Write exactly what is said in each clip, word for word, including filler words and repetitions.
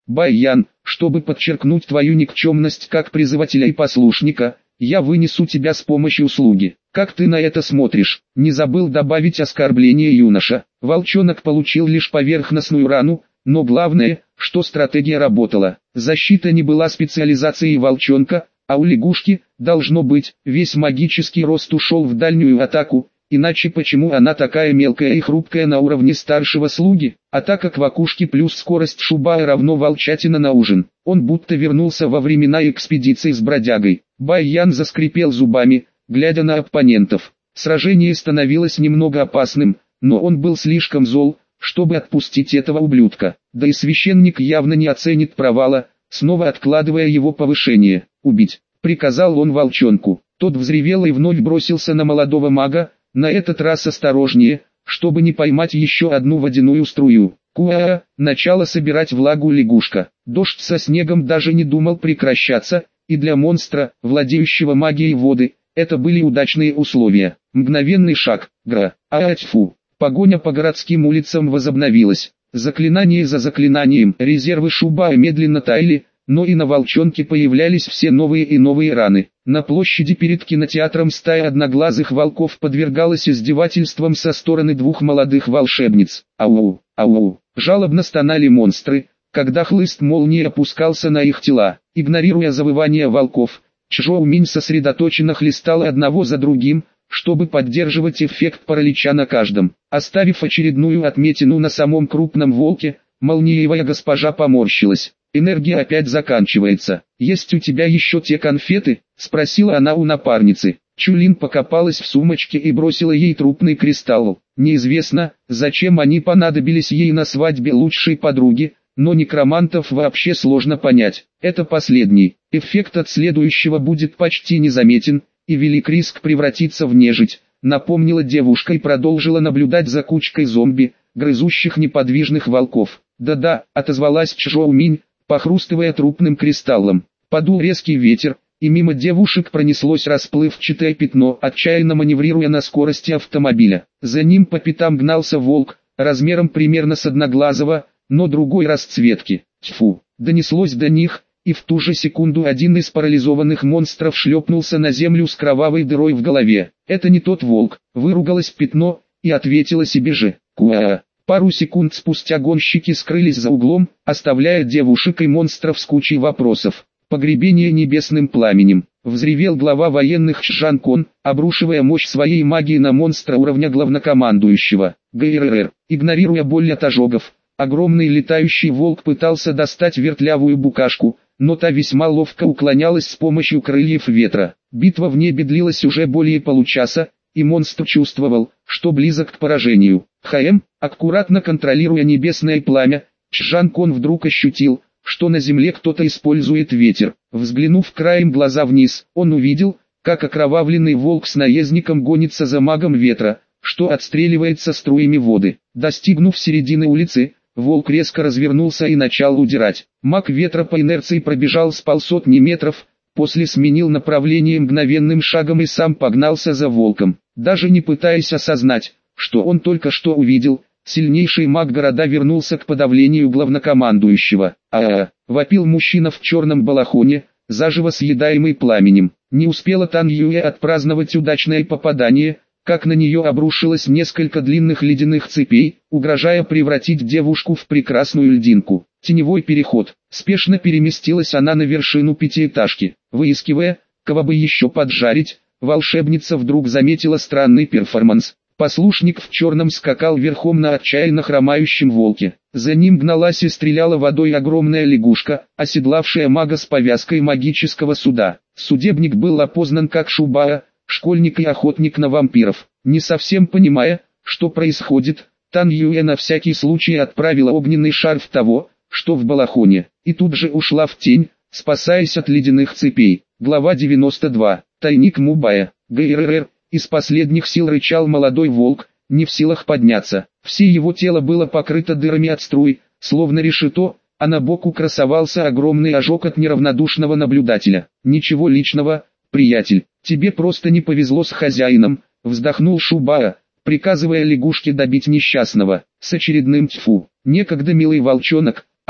Баян, чтобы подчеркнуть твою никчемность как призывателя и послушника, я вынесу тебя с помощью слуги. Как ты на это смотришь?» Не забыл добавить оскорбление юноша. Волчонок получил лишь поверхностную рану, но главное, что стратегия работала. Защита не была специализацией волчонка, а у лягушки, должно быть, весь магический рост ушел в дальнюю атаку, иначе почему она такая мелкая и хрупкая на уровне старшего слуги? Атака квакушки плюс скорость Шубая равно волчатина на ужин. Он будто вернулся во времена экспедиции с бродягой. Баян заскрипел зубами, глядя на оппонентов. Сражение становилось немного опасным, но он был слишком зол, чтобы отпустить этого ублюдка. Да и священник явно не оценит провала, снова откладывая его повышение. «Убить!» — приказал он волчонку. Тот взревел и вновь бросился на молодого мага, на этот раз осторожнее, чтобы не поймать еще одну водяную струю. Куа, начало собирать влагу лягушка. Дождь со снегом даже не думал прекращаться, и для монстра, владеющего магией воды, это были удачные условия. Мгновенный шаг, гра, а тьфу. Погоня по городским улицам возобновилась. Заклинание за заклинанием, резервы Шубая медленно таяли, но и на волчонке появлялись все новые и новые раны. На площади перед кинотеатром стая одноглазых волков подвергалась издевательствам со стороны двух молодых волшебниц. Ау, ау, жалобно стонали монстры, когда хлыст молнии опускался на их тела. Игнорируя завывания волков, Чжоу Минь сосредоточенно хлестал одного за другим, чтобы поддерживать эффект паралича на каждом. Оставив очередную отметину на самом крупном волке, молниевая госпожа поморщилась. «Энергия опять заканчивается. Есть у тебя еще те конфеты?» — спросила она у напарницы. Чулин покопалась в сумочке и бросила ей трупный кристалл. Неизвестно, зачем они понадобились ей на свадьбе лучшей подруги, но некромантов вообще сложно понять. Это последний. Эффект от следующего будет почти незаметен, и велик риск превратиться в нежить, напомнила девушка и продолжила наблюдать за кучкой зомби, грызущих неподвижных волков. «Да-да», — отозвалась Чжоу Минь, похрустывая трупным кристаллом. Подул резкий ветер, и мимо девушек пронеслось расплывчатое пятно, отчаянно маневрируя на скорости автомобиля. За ним по пятам гнался волк, размером примерно с одноглазого, но другой расцветки. Тьфу, донеслось до них, и в ту же секунду один из парализованных монстров шлепнулся на землю с кровавой дырой в голове. «Это не тот волк», — выругалось пятно, и ответила себе же. «Куа». Пару секунд спустя гонщики скрылись за углом, оставляя девушек и монстров с кучей вопросов. «Погребение небесным пламенем», — взревел глава военных Чжан Кон, обрушивая мощь своей магии на монстра уровня главнокомандующего. ГРР. Игнорируя боль от ожогов, огромный летающий волк пытался достать вертлявую букашку, но та весьма ловко уклонялась с помощью крыльев ветра. Битва в небе длилась уже более получаса, и монстр чувствовал, что близок к поражению. ХМ, аккуратно контролируя небесное пламя, Чжан Кон вдруг ощутил, что на земле кто-то использует ветер. Взглянув краем глаза вниз, он увидел, как окровавленный волк с наездником гонится за магом ветра, что отстреливается струями воды. Достигнув середины улицы, волк резко развернулся и начал удирать. Маг ветра по инерции пробежал с полсотни метров, после сменил направление мгновенным шагом и сам погнался за волком. Даже не пытаясь осознать, что он только что увидел, сильнейший маг города вернулся к подавлению главнокомандующего. «А-а-а!» — вопил мужчина в черном балахоне, заживо съедаемый пламенем. Не успела Тан Юэ отпраздновать удачное попадание, как на нее обрушилось несколько длинных ледяных цепей, угрожая превратить девушку в прекрасную льдинку. Теневой переход. Спешно переместилась она на вершину пятиэтажки. Выискивая, кого бы еще поджарить, волшебница вдруг заметила странный перформанс. Послушник в черном скакал верхом на отчаянно хромающем волке. За ним гналась и стреляла водой огромная лягушка, оседлавшая мага с повязкой магического суда. Судебник был опознан как Шубая, школьник и охотник на вампиров. Не совсем понимая, что происходит, Тан Юэ на всякий случай отправила огненный шар в того, что в балахоне, и тут же ушла в тень, спасаясь от ледяных цепей. Глава девяносто два. Тайник Мубая. ГРР. Из последних сил рычал молодой волк, не в силах подняться. Все его тело было покрыто дырами от струй, словно решето, а на боку красовался огромный ожог от неравнодушного наблюдателя. «Ничего личного, приятель, тебе просто не повезло с хозяином», — вздохнул Шубая, приказывая лягушке добить несчастного. С очередным тьфу. Некогда милый волчонок,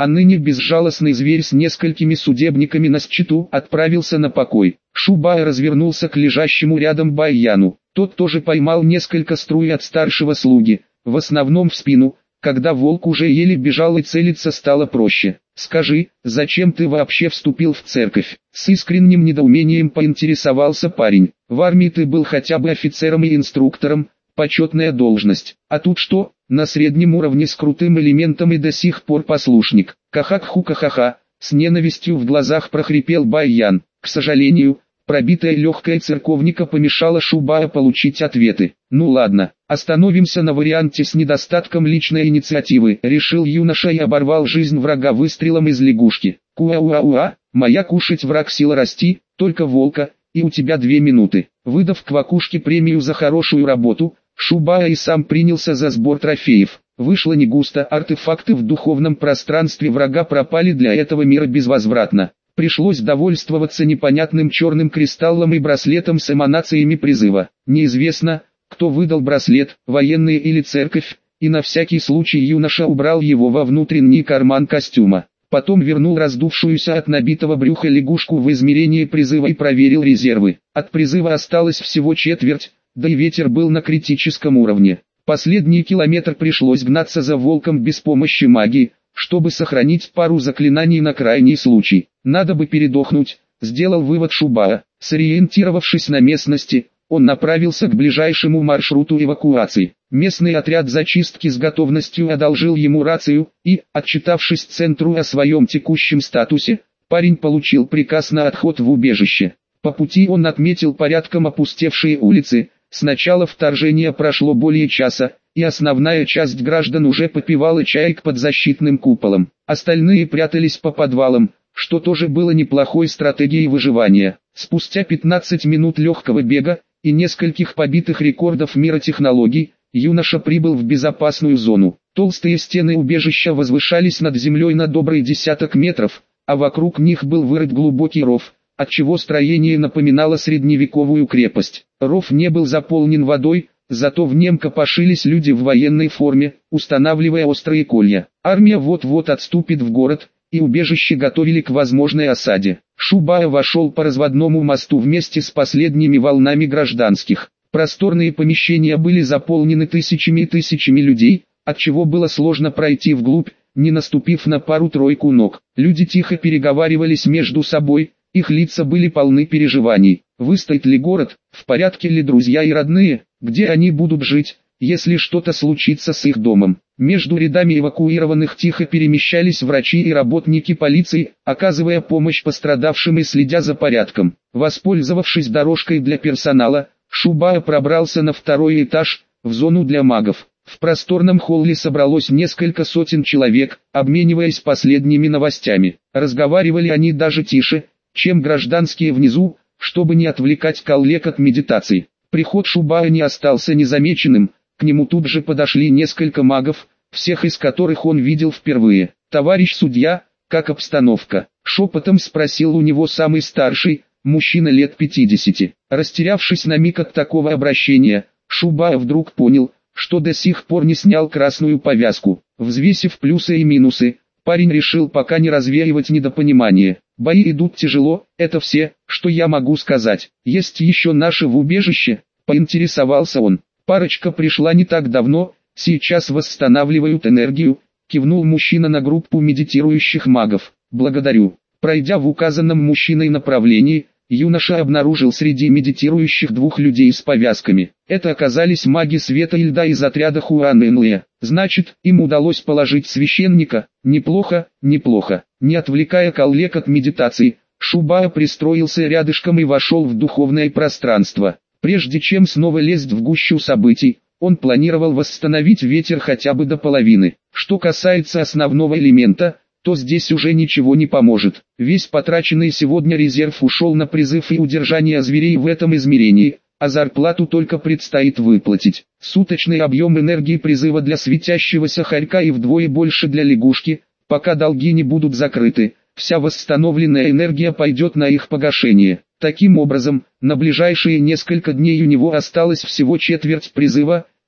а ныне безжалостный зверь с несколькими судебниками на счету отправился на покой. Шубай развернулся к лежащему рядом Баяну. Тот тоже поймал несколько струй от старшего слуги, в основном в спину. Когда волк уже еле бежал и целиться стало проще. «Скажи, зачем ты вообще вступил в церковь?» С искренним недоумением поинтересовался парень. «В армии ты был хотя бы офицером и инструктором, почетная должность. А тут что, на среднем уровне с крутым элементом и до сих пор послушник?» «Ха-ха-ху-ха-ха-ха», с ненавистью в глазах прохрипел Баян. К сожалению, пробитая легкая церковника помешала Шубаю получить ответы. «Ну ладно, остановимся на варианте с недостатком личной инициативы», решил юноша и оборвал жизнь врага выстрелом из лягушки. «Куа-уа-уа, моя кушать враг сила расти, только волка, и у тебя две минуты». Выдав квакушке премию за хорошую работу, Шубая и сам принялся за сбор трофеев. Вышло не густо, артефакты в духовном пространстве врага пропали для этого мира безвозвратно. Пришлось довольствоваться непонятным черным кристаллом и браслетом с эманациями призыва. Неизвестно, кто выдал браслет, военные или церковь, и на всякий случай юноша убрал его во внутренний карман костюма. Потом вернул раздувшуюся от набитого брюха лягушку в измерение призыва и проверил резервы. От призыва осталось всего четверть, да и ветер был на критическом уровне. Последний километр пришлось гнаться за волком без помощи магии, чтобы сохранить пару заклинаний на крайний случай. Надо бы передохнуть, сделал вывод Шубая. Сориентировавшись на местности, он направился к ближайшему маршруту эвакуации. Местный отряд зачистки с готовностью одолжил ему рацию, и, отчитавшись центру о своем текущем статусе, парень получил приказ на отход в убежище. По пути он отметил порядком опустевшие улицы. С начала вторжения прошло более часа, и основная часть граждан уже попивала чаек под защитным куполом. Остальные прятались по подвалам, что тоже было неплохой стратегией выживания. Спустя пятнадцать минут легкого бега и нескольких побитых рекордов мира технологий, юноша прибыл в безопасную зону. Толстые стены убежища возвышались над землей на добрый десяток метров, а вокруг них был вырыт глубокий ров, отчего строение напоминало средневековую крепость. Ров не был заполнен водой, зато в нем копошились люди в военной форме, устанавливая острые колья. Армия вот-вот отступит в город, и убежище готовили к возможной осаде. Шубая вошел по разводному мосту вместе с последними волнами гражданских. Просторные помещения были заполнены тысячами и тысячами людей, отчего было сложно пройти вглубь, не наступив на пару-тройку ног. Люди тихо переговаривались между собой, их лица были полны переживаний. Выстоит ли город, в порядке ли друзья и родные, где они будут жить, если что-то случится с их домом. Между рядами эвакуированных тихо перемещались врачи и работники полиции, оказывая помощь пострадавшим и следя за порядком. Воспользовавшись дорожкой для персонала, Шубая пробрался на второй этаж, в зону для магов. В просторном холле собралось несколько сотен человек, обмениваясь последними новостями. Разговаривали они даже тише, чем гражданские внизу, чтобы не отвлекать коллег от медитации. Приход Шубая не остался незамеченным, к нему тут же подошли несколько магов, всех из которых он видел впервые. «Товарищ судья, как обстановка?» — шепотом спросил у него самый старший, мужчина лет пятидесяти. Растерявшись на миг от такого обращения, Шубая вдруг понял, что до сих пор не снял красную повязку. Взвесив плюсы и минусы, парень решил пока не развеивать недопонимание. «Бои идут тяжело, это все, что я могу сказать. Есть еще наши в убежище?» — поинтересовался он. «Парочка пришла не так давно, сейчас восстанавливают энергию», — кивнул мужчина на группу медитирующих магов. «Благодарю». Пройдя в указанном мужчиной направлении, юноша обнаружил среди медитирующих двух людей с повязками. Это оказались маги света и льда из отряда Хуан Энле. Значит, им удалось положить священника. Неплохо, неплохо. Не отвлекая коллег от медитации, Шубая пристроился рядышком и вошел в духовное пространство. Прежде чем снова лезть в гущу событий, он планировал восстановить ветер хотя бы до половины. Что касается основного элемента, то здесь уже ничего не поможет. Весь потраченный сегодня резерв ушел на призыв и удержание зверей в этом измерении, а зарплату только предстоит выплатить. Суточный объем энергии призыва для светящегося хорька и вдвое больше для лягушки, пока долги не будут закрыты, вся восстановленная энергия пойдет на их погашение. Таким образом, на ближайшие несколько дней у него осталось всего четверть призыва,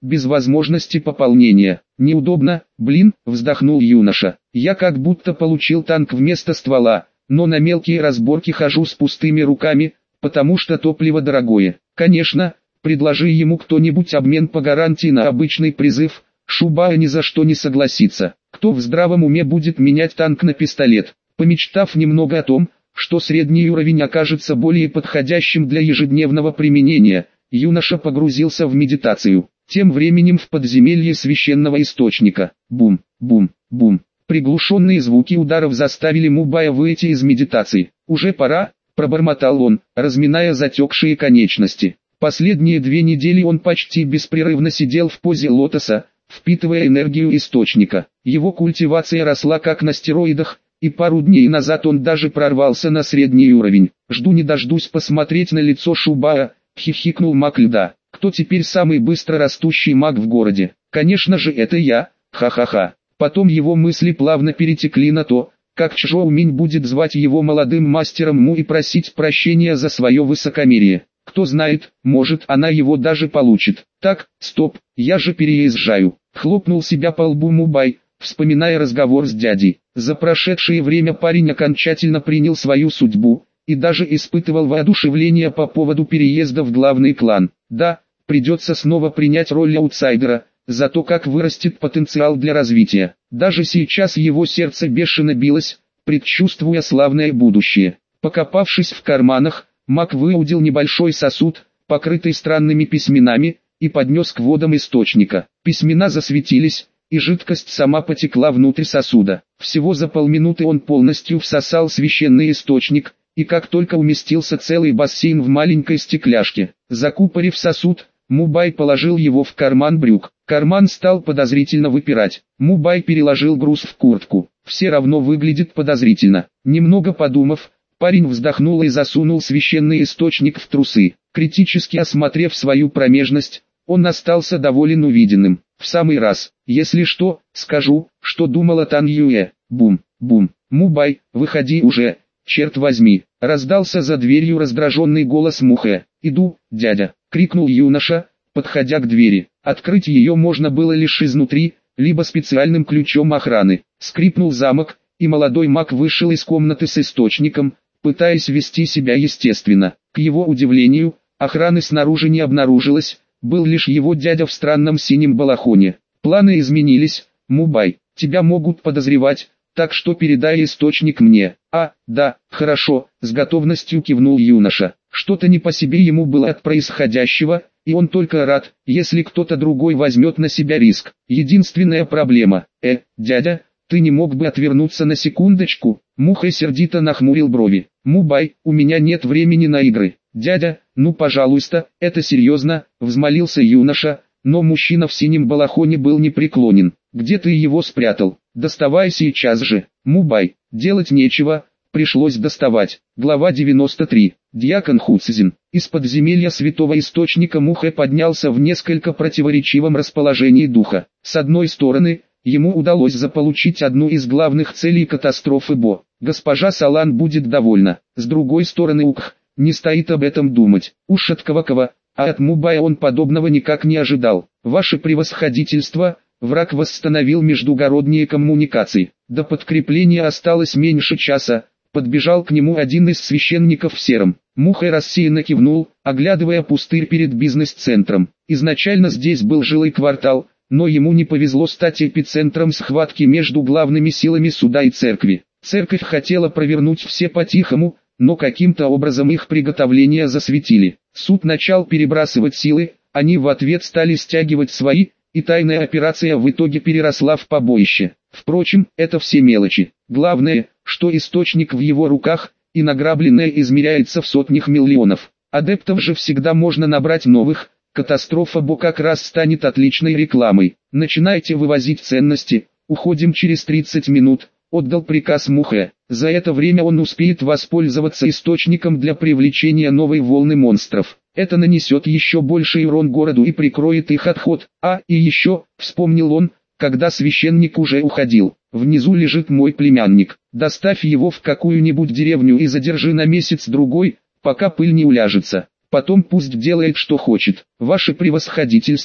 без возможности пополнения. Неудобно, блин, вздохнул юноша. Я как будто получил танк вместо ствола, но на мелкие разборки хожу с пустыми руками, потому что топливо дорогое. Конечно, предложи ему кто-нибудь обмен по гарантии на обычный призыв, Шубая ни за что не согласится. Кто в здравом уме будет менять танк на пистолет? Помечтав немного о том, что средний уровень окажется более подходящим для ежедневного применения, юноша погрузился в медитацию. Тем временем в подземелье священного источника. Бум, бум, бум. Приглушенные звуки ударов заставили Мубая выйти из медитации. «Уже пора», — пробормотал он, разминая затекшие конечности. Последние две недели он почти беспрерывно сидел в позе лотоса, впитывая энергию источника. Его культивация росла как на стероидах, и пару дней назад он даже прорвался на средний уровень. «Жду не дождусь посмотреть на лицо Шубая», — хихикнул маг льда. «Кто теперь самый быстро растущий маг в городе? Конечно же это я, ха-ха-ха». Потом его мысли плавно перетекли на то, как Чжоу Минь будет звать его молодым мастером Му и просить прощения за свое высокомерие. Кто знает, может она его даже получит. Так, стоп, я же переезжаю. Хлопнул себя по лбу Мубай, вспоминая разговор с дядей. За прошедшее время парень окончательно принял свою судьбу, и даже испытывал воодушевление по поводу переезда в главный клан. Да, придется снова принять роль аутсайдера, зато как вырастет потенциал для развития. Даже сейчас его сердце бешено билось, предчувствуя славное будущее. Покопавшись в карманах, маг выудил небольшой сосуд, покрытый странными письменами, и поднес к водам источника. Письмена засветились, и жидкость сама потекла внутрь сосуда. Всего за полминуты он полностью всосал священный источник, и как только уместился целый бассейн в маленькой стекляшке, закупорив сосуд, Мубай положил его в карман брюк. Карман стал подозрительно выпирать. Мубай переложил груз в куртку. Все равно выглядит подозрительно. Немного подумав, парень вздохнул и засунул священный источник в трусы. Критически осмотрев свою промежность, он остался доволен увиденным. В самый раз. Если что, скажу, что думал о Тан Юэ. Бум, бум. Мубай, выходи уже, черт возьми. Раздался за дверью раздраженный голос Мухэ. «Иду, дядя», — крикнул юноша, подходя к двери. Открыть ее можно было лишь изнутри, либо специальным ключом охраны. Скрипнул замок, и молодой маг вышел из комнаты с источником, пытаясь вести себя естественно. К его удивлению, охраны снаружи не обнаружилось, был лишь его дядя в странном синем балахоне. Планы изменились. «Мубай, тебя могут подозревать, так что передай источник мне». «А, да, хорошо», — с готовностью кивнул юноша. Что-то не по себе ему было от происходящего, и он только рад, если кто-то другой возьмет на себя риск. Единственная проблема, э, дядя, ты не мог бы отвернуться на секундочку? Муха сердито нахмурил брови. «Мубай, у меня нет времени на игры». «Дядя, ну пожалуйста, это серьезно», — взмолился юноша, но мужчина в синем балахоне был непреклонен. «Где ты его спрятал? Доставай сейчас же». «Мубай, делать нечего, пришлось доставать». Глава девяносто три. Дьякон Хуцзин. Из подземелья святого источника Мухэ поднялся в несколько противоречивом расположении духа. С одной стороны, ему удалось заполучить одну из главных целей катастрофы Бо. Госпожа Салан будет довольна. С другой стороны, Укх не стоит об этом думать. Уж от Кавакова, а от Мубая он подобного никак не ожидал. «Ваше превосходительство», враг восстановил междугородние коммуникации. До подкрепления осталось меньше часа. Подбежал к нему один из священников в сером. Мухэ рассеянно кивнул, оглядывая пустырь перед бизнес-центром. Изначально здесь был жилой квартал, но ему не повезло стать эпицентром схватки между главными силами суда и церкви. Церковь хотела провернуть все по-тихому, но каким-то образом их приготовления засветили. Суд начал перебрасывать силы, они в ответ стали стягивать свои, и тайная операция в итоге переросла в побоище. Впрочем, это все мелочи. Главное, что источник в его руках, и награбленное измеряется в сотнях миллионов. Адептов же всегда можно набрать новых, катастрофа Бо как раз станет отличной рекламой. «Начинайте вывозить ценности, уходим через тридцать минут», — отдал приказ Мухэ. За это время он успеет воспользоваться источником для привлечения новой волны монстров. Это нанесет еще больший урон городу и прикроет их отход. А, и еще, вспомнил он, когда священник уже уходил. «Внизу лежит мой племянник. Доставь его в какую-нибудь деревню и задержи на месяц-другой, пока пыль не уляжется. Потом пусть делает что хочет. Ваше превосходительство»,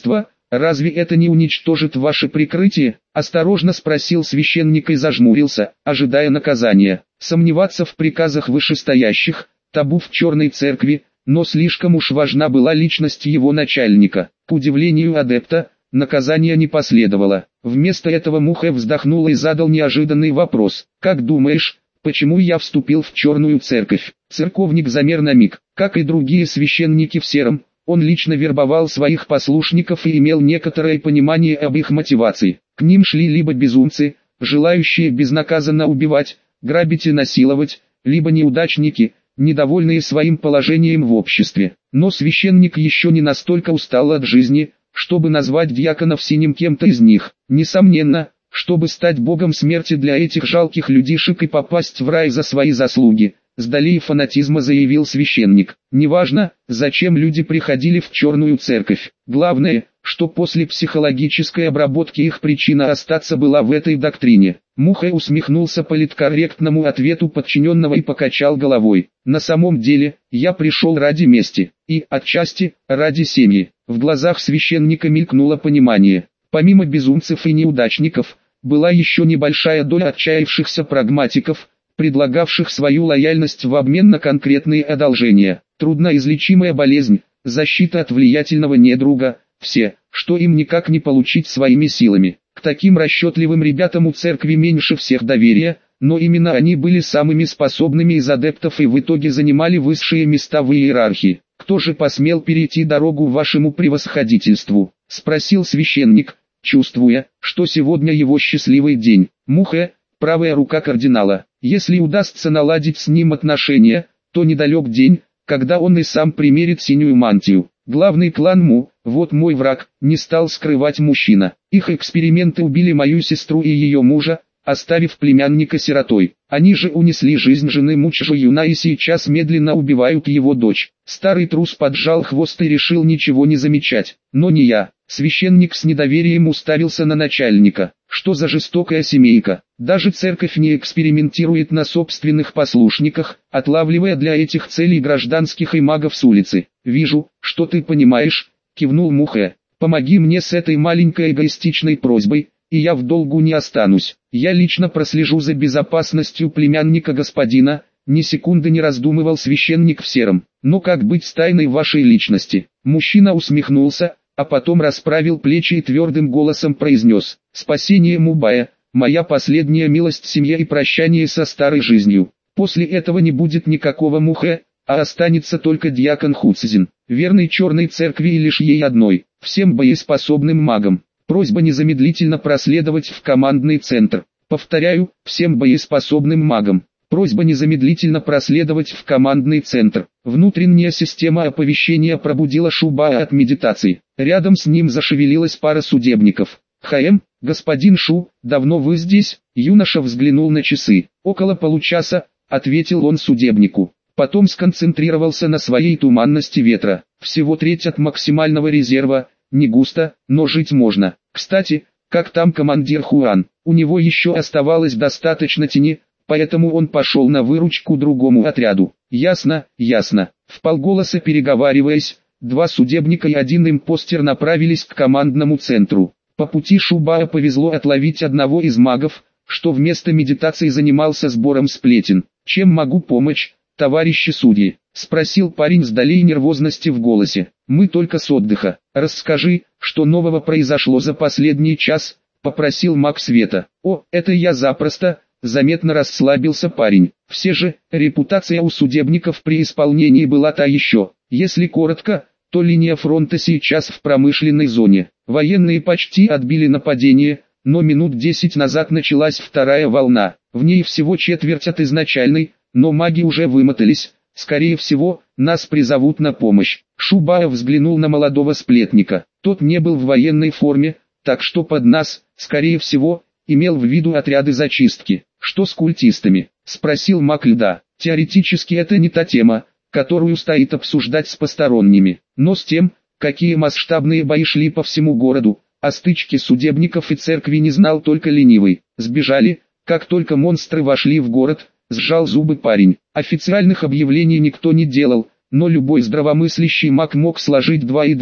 Разве это не уничтожит ваше прикрытие? Осторожно спросил священник и зажмурился, ожидая наказания. Сомневаться в приказах вышестоящих – табу в черной церкви, но слишком уж важна была личность его начальника. К удивлению адепта, наказания не последовало. Вместо этого Муха вздохнул и задал неожиданный вопрос. «Как думаешь, почему я вступил в черную церковь?» Церковник замер на миг. Как и другие священники в сером, он лично вербовал своих послушников и имел некоторое понимание об их мотивации. К ним шли либо безумцы, желающие безнаказанно убивать, грабить и насиловать, либо неудачники, недовольные своим положением в обществе. Но священник еще не настолько устал от жизни, чтобы назвать дьяконов синим кем-то из них. Несомненно, чтобы стать богом смерти для этих жалких людишек и попасть в рай за свои заслуги, с долей фанатизма заявил священник. Неважно, зачем люди приходили в черную церковь. Главное, что после психологической обработки их причина остаться была в этой доктрине. Муха усмехнулся политкорректному ответу подчиненного и покачал головой. На самом деле, я пришел ради мести, и, отчасти, ради семьи. В глазах священника мелькнуло понимание. Помимо безумцев и неудачников, была еще небольшая доля отчаявшихся прагматиков, предлагавших свою лояльность в обмен на конкретные одолжения. Трудноизлечимая болезнь, защита от влиятельного недруга, все, что им никак не получить своими силами. К таким расчетливым ребятам у церкви меньше всех доверия, но именно они были самыми способными из адептов и в итоге занимали высшие места в иерархии. «Кто же посмел перейти дорогу вашему превосходительству?» — спросил священник, чувствуя, что сегодня его счастливый день. Муха, правая рука кардинала. Если удастся наладить с ним отношения, то недалек день, когда он и сам примерит синюю мантию. Главный клан Му, вот мой враг, не стал скрывать мужчина. Их эксперименты убили мою сестру и ее мужа, оставив племянника сиротой. Они же унесли жизнь жены Му Чжуюна и сейчас медленно убивают его дочь. Старый трус поджал хвост и решил ничего не замечать. Но не я. Священник с недоверием уставился на начальника. Что за жестокая семейка? Даже церковь не экспериментирует на собственных послушниках, отлавливая для этих целей гражданских и магов с улицы. «Вижу, что ты понимаешь», — кивнул Муха. «Помоги мне с этой маленькой эгоистичной просьбой, и я в долгу не останусь. Я лично прослежу за безопасностью племянника господина», — ни секунды не раздумывал священник в сером. «Но как быть с тайной вашей личности?» Мужчина усмехнулся, а потом расправил плечи и твердым голосом произнес: «Спасение Мубая, моя последняя милость семье и прощание со старой жизнью. После этого не будет никакого Муха, а останется только дьякон Хуцзин, верный черной церкви и лишь ей одной, всем боеспособным магам. Просьба незамедлительно проследовать в командный центр. Повторяю, всем боеспособным магам. Просьба незамедлительно проследовать в командный центр». Внутренняя система оповещения пробудила Шубая от медитации. Рядом с ним зашевелилась пара судебников. «Хаэм, господин Шу, давно вы здесь?» Юноша взглянул на часы. «Около получаса», — ответил он судебнику. Потом сконцентрировался на своей туманности ветра. «Всего треть от максимального резерва, не густо, но жить можно. Кстати, как там командир Хуан? У него еще оставалось достаточно тени, поэтому он пошел на выручку другому отряду». «Ясно, ясно». Вполголоса переговариваясь, два судебника и один импостер направились к командному центру. По пути Шубая повезло отловить одного из магов, что вместо медитации занимался сбором сплетен. «Чем могу помочь, товарищи судьи?» — спросил парень с долей нервозности в голосе. «Мы только с отдыха. Расскажи, что нового произошло за последний час?» — попросил маг света. «О, это я запросто», — заметно расслабился парень. Все же, репутация у судебников при исполнении была та еще. Если коротко, то линия фронта сейчас в промышленной зоне. Военные почти отбили нападение, но минут десять назад началась вторая волна. В ней всего четверть от изначальной, но маги уже вымотались. Скорее всего, нас призовут на помощь. Шубаев взглянул на молодого сплетника. Тот не был в военной форме, так что под нас, скорее всего, имел в виду отряды зачистки. «Что с культистами?» — спросил маг льда. «Теоретически это не та тема, которую стоит обсуждать с посторонними, но с тем, какие масштабные бои шли по всему городу, о стычке судебников и церкви не знал только ленивый. Сбежали, как только монстры вошли в город», — сжал зубы парень. Официальных объявлений никто не делал, но любой здравомыслящий маг мог сложить два и два,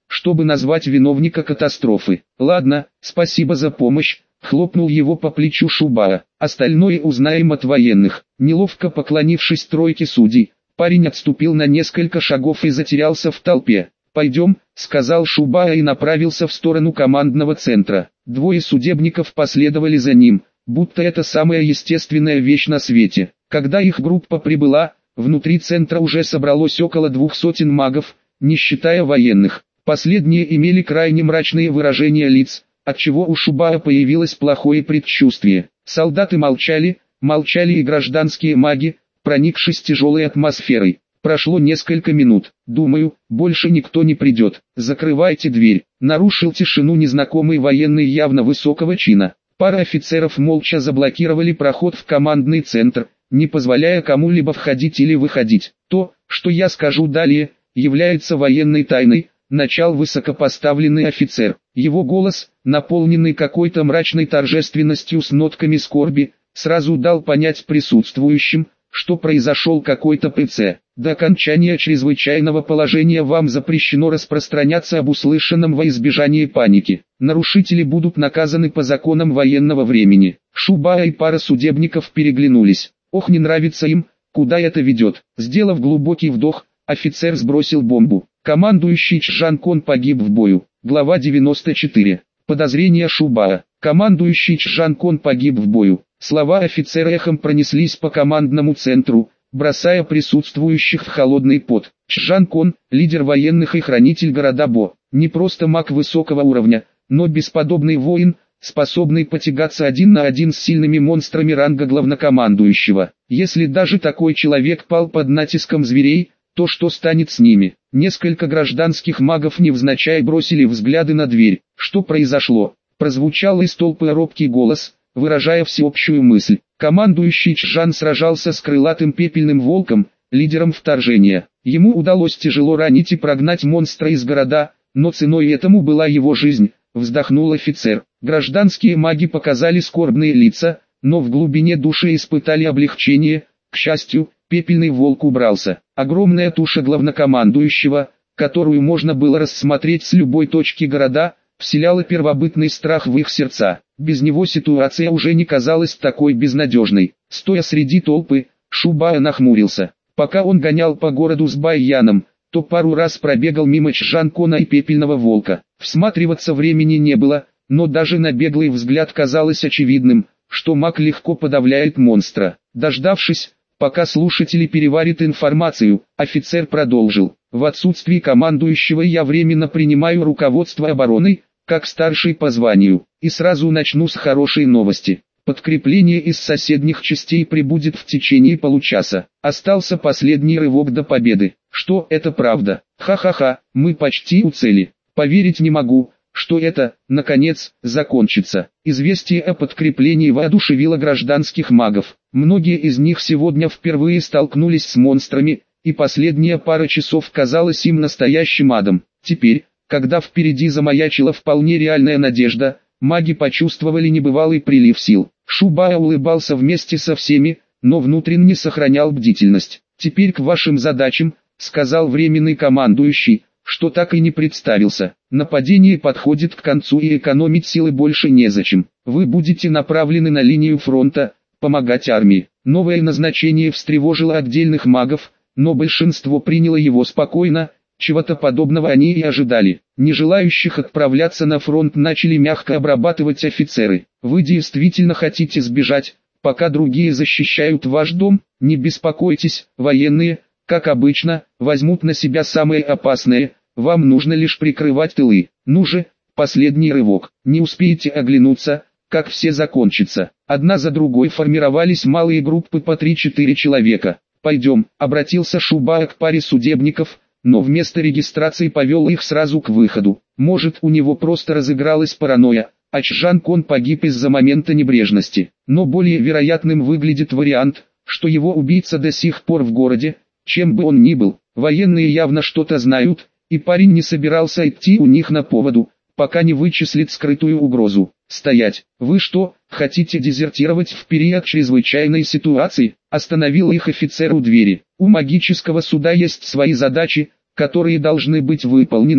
чтобы назвать виновника катастрофы. Ладно, спасибо за помощь, хлопнул его по плечу Шубара. Остальное узнаем от военных. Неловко поклонившись тройке судей, парень отступил на несколько шагов и затерялся в толпе. «Пойдем», — сказал Шубара и направился в сторону командного центра. Двое судебников последовали за ним, будто это самая естественная вещь на свете. Когда их группа прибыла, внутри центра уже собралось около двух сотен магов, не считая военных. Последние имели крайне мрачные выражения лиц, отчего у Шубара появилось плохое предчувствие. Солдаты молчали, молчали и гражданские маги, проникшись тяжелой атмосферой. Прошло несколько минут. «Думаю, больше никто не придет. Закрывайте дверь», — нарушил тишину незнакомый военный явно высокого чина. Пара офицеров молча заблокировали проход в командный центр, не позволяя кому-либо входить или выходить. «То, что я скажу далее, является военной тайной», — начал высокопоставленный офицер. Его голос, наполненный какой-то мрачной торжественностью с нотками скорби, сразу дал понять присутствующим, что произошел какой-то ПЦ. До окончания чрезвычайного положения вам запрещено распространяться об услышанном во избежание паники. Нарушители будут наказаны по законам военного времени. Шубара и пара судебников переглянулись. Ох, не нравится им, куда это ведет. Сделав глубокий вдох, офицер сбросил бомбу. Командующий Чжан Кон погиб в бою. Глава девяносто четыре. Подозрение Шубара. Командующий Чжан Кон погиб в бою. Слова офицера эхом пронеслись по командному центру, бросая присутствующих в холодный пот. Чжан Кон, лидер военных и хранитель города Бо, не просто маг высокого уровня, но бесподобный воин, способный потягаться один на один с сильными монстрами ранга главнокомандующего. Если даже такой человек пал под натиском зверей, то что станет с ними? Несколько гражданских магов невзначай бросили взгляды на дверь. Что произошло? Прозвучал из толпы робкий голос, выражая всеобщую мысль. Командующий Чжан сражался с крылатым пепельным волком, лидером вторжения. Ему удалось тяжело ранить и прогнать монстра из города, но ценой этому была его жизнь, вздохнул офицер. Гражданские маги показали скорбные лица, но в глубине души испытали облегчение. К счастью, пепельный волк убрался. Огромная туша главнокомандующего, которую можно было рассмотреть с любой точки города, вселяла первобытный страх в их сердца. Без него ситуация уже не казалась такой безнадежной. Стоя среди толпы, Шубара нахмурился. Пока он гонял по городу с Байяном, то пару раз пробегал мимо Чжан Кона и пепельного волка. Всматриваться времени не было, но даже на беглый взгляд казалось очевидным, что маг легко подавляет монстра. Дождавшись, пока слушатели переварят информацию, офицер продолжил. В отсутствии командующего я временно принимаю руководство обороной, как старший по званию, и сразу начну с хорошей новости. Подкрепление из соседних частей прибудет в течение получаса. Остался последний рывок до победы. Что это правда? Ха-ха-ха, мы почти у цели. Поверить не могу, что это, наконец, закончится. Известие о подкреплении воодушевило гражданских магов. Многие из них сегодня впервые столкнулись с монстрами, и последняя пара часов казалась им настоящим адом. Теперь, когда впереди замаячила вполне реальная надежда, маги почувствовали небывалый прилив сил. Шубара улыбался вместе со всеми, но внутренне сохранял бдительность. «Теперь к вашим задачам», — сказал временный командующий, что так и не представился. «Нападение подходит к концу и экономить силы больше незачем. Вы будете направлены на линию фронта, помогать армии». Новое назначение встревожило отдельных магов, но большинство приняло его спокойно. Чего-то подобного они и ожидали. Не желающих отправляться на фронт начали мягко обрабатывать офицеры. Вы действительно хотите сбежать, пока другие защищают ваш дом? Не беспокойтесь, военные, как обычно, возьмут на себя самое опасное. Вам нужно лишь прикрывать тылы. Ну же, последний рывок. Не успеете оглянуться, как все закончится. Одна за другой формировались малые группы по три-четыре человека. «Пойдем», — обратился Шубара к паре судебников, но вместо регистрации повел их сразу к выходу. Может, у него просто разыгралась паранойя, а Чжан Кон погиб из-за момента небрежности. Но более вероятным выглядит вариант, что его убийца до сих пор в городе, чем бы он ни был. Военные явно что-то знают, и парень не собирался идти у них на поводу, пока не вычислит скрытую угрозу. «Стоять! Вы что, хотите дезертировать в период чрезвычайной ситуации?» Остановил их офицер у двери. «У магического суда есть свои задачи, которые должны быть выполнены,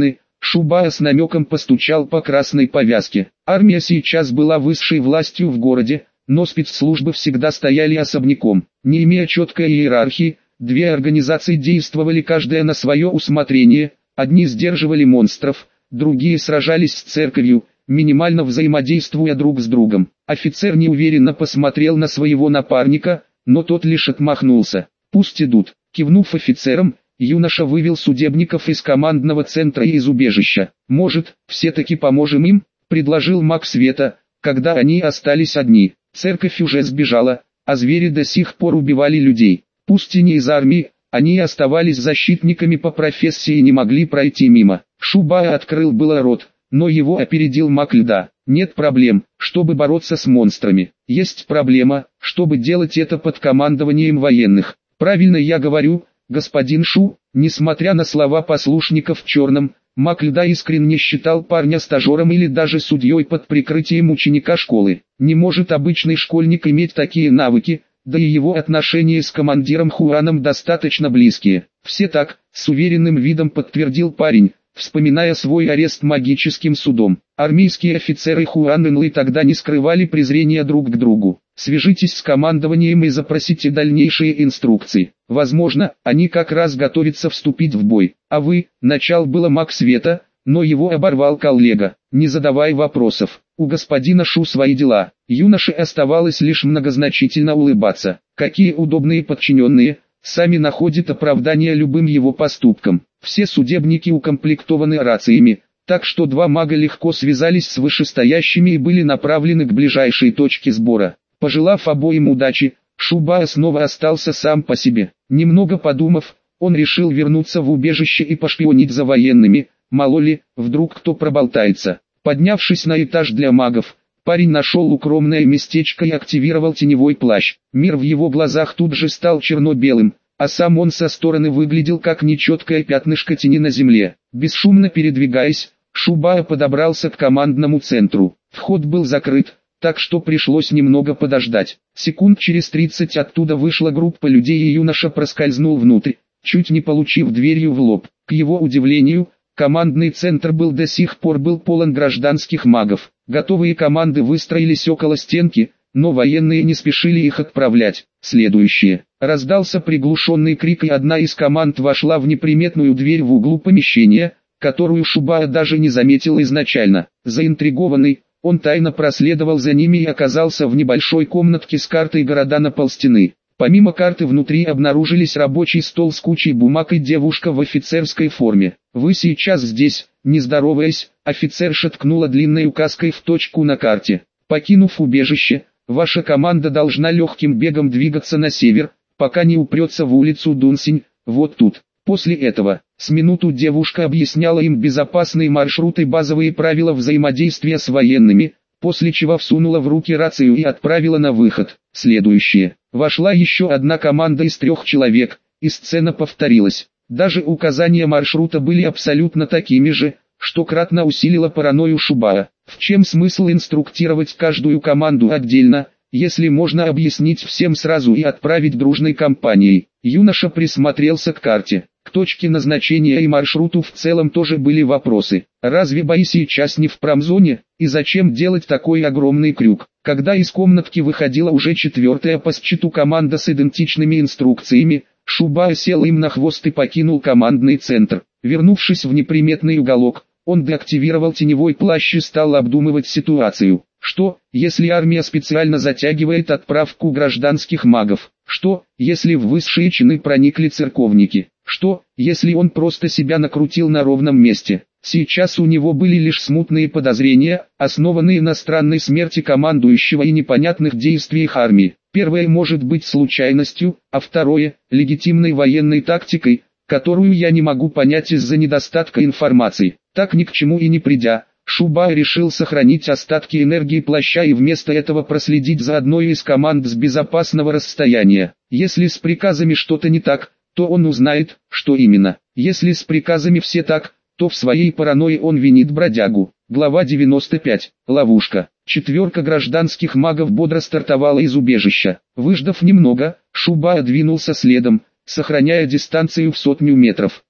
Шубая с намеком постучал по красной повязке. Армия сейчас была высшей властью в городе, но спецслужбы всегда стояли особняком. Не имея четкой иерархии, две организации действовали каждая на свое усмотрение, одни сдерживали монстров, другие сражались с церковью, минимально взаимодействуя друг с другом. Офицер неуверенно посмотрел на своего напарника, но тот лишь отмахнулся. «Пусть идут». Кивнув офицерам, юноша вывел судебников из командного центра и из убежища. «Может, все-таки поможем им?» – предложил маг света, когда они остались одни. Церковь уже сбежала, а звери до сих пор убивали людей. Пусть и не из армии, они оставались защитниками по профессии и не могли пройти мимо. Шубая открыл было рот, но его опередил маг льда. «Нет проблем, чтобы бороться с монстрами. Есть проблема, чтобы делать это под командованием военных. Правильно я говорю, господин Шу?» Несмотря на слова послушников в черном, маг льда искренне считал парня стажером или даже судьей под прикрытием ученика школы. Не может обычный школьник иметь такие навыки, да и его отношения с командиром Хуаном достаточно близкие. «Все так», — с уверенным видом подтвердил парень, вспоминая свой арест магическим судом. Армейские офицеры Хуан и Нлы тогда не скрывали презрения друг к другу. «Свяжитесь с командованием и запросите дальнейшие инструкции. Возможно, они как раз готовятся вступить в бой. А вы?» Начал было маг света, но его оборвал коллега. «Не задавай вопросов. У господина Шу свои дела». Юноше оставалось лишь многозначительно улыбаться. Какие удобные подчиненные, сами находят оправдание любым его поступкам. Все судебники укомплектованы рациями, так что два мага легко связались с вышестоящими и были направлены к ближайшей точке сбора. Пожелав обоим удачи, Шубая снова остался сам по себе. Немного подумав, он решил вернуться в убежище и пошпионить за военными, мало ли, вдруг кто проболтается. Поднявшись на этаж для магов, парень нашел укромное местечко и активировал теневой плащ. Мир в его глазах тут же стал черно-белым, а сам он со стороны выглядел как нечеткое пятнышко тени на земле. Бесшумно передвигаясь, Шубая подобрался к командному центру. Вход был закрыт, так что пришлось немного подождать. Секунд через тридцать оттуда вышла группа людей и юноша проскользнул внутрь, чуть не получив дверью в лоб. К его удивлению, командный центр был до сих пор был полон гражданских магов. Готовые команды выстроились около стенки, но военные не спешили их отправлять. Следующее. Раздался приглушенный крик, и одна из команд вошла в неприметную дверь в углу помещения, которую Шубая даже не заметил изначально. Заинтригованный, он тайно проследовал за ними и оказался в небольшой комнатке с картой города на полстены. Помимо карты внутри обнаружились рабочий стол с кучей бумаг и девушка в офицерской форме. «Вы сейчас здесь», — не здороваясь, офицерша ткнула длинной указкой в точку на карте. «Покинув убежище, ваша команда должна легким бегом двигаться на север, пока не упрется в улицу Дунсинь, вот тут». После этого, с минуту девушка объясняла им безопасные маршруты и базовые правила взаимодействия с военными, после чего всунула в руки рацию и отправила на выход. Следующее. Вошла еще одна команда из трех человек, и сцена повторилась. Даже указания маршрута были абсолютно такими же, что кратно усилило паранойю Шубая. В чем смысл инструктировать каждую команду отдельно, если можно объяснить всем сразу и отправить дружной компанией? Юноша присмотрелся к карте. К точке назначения и маршруту в целом тоже были вопросы. Разве бои сейчас не в промзоне? И зачем делать такой огромный крюк? Когда из комнатки выходила уже четвертая по счету команда с идентичными инструкциями, Шубая сел им на хвост и покинул командный центр. Вернувшись в неприметный уголок, он деактивировал теневой плащ и стал обдумывать ситуацию. Что, если армия специально затягивает отправку гражданских магов? Что, если в высшие чины проникли церковники? Что, если он просто себя накрутил на ровном месте? Сейчас у него были лишь смутные подозрения, основанные на странной смерти командующего и непонятных действиях армии. Первое может быть случайностью, а второе – легитимной военной тактикой, которую я не могу понять из-за недостатка информации. Так ни к чему и не придя, Шубай решил сохранить остатки энергии плаща и вместо этого проследить за одной из команд с безопасного расстояния. Если с приказами что-то не так, то он узнает, что именно. Если с приказами все так, то в своей паранойи он винит бродягу. Глава девяносто пять. Ловушка. Четверка гражданских магов бодро стартовала из убежища. Выждав немного, Шубай двинулся следом, сохраняя дистанцию в сотню метров.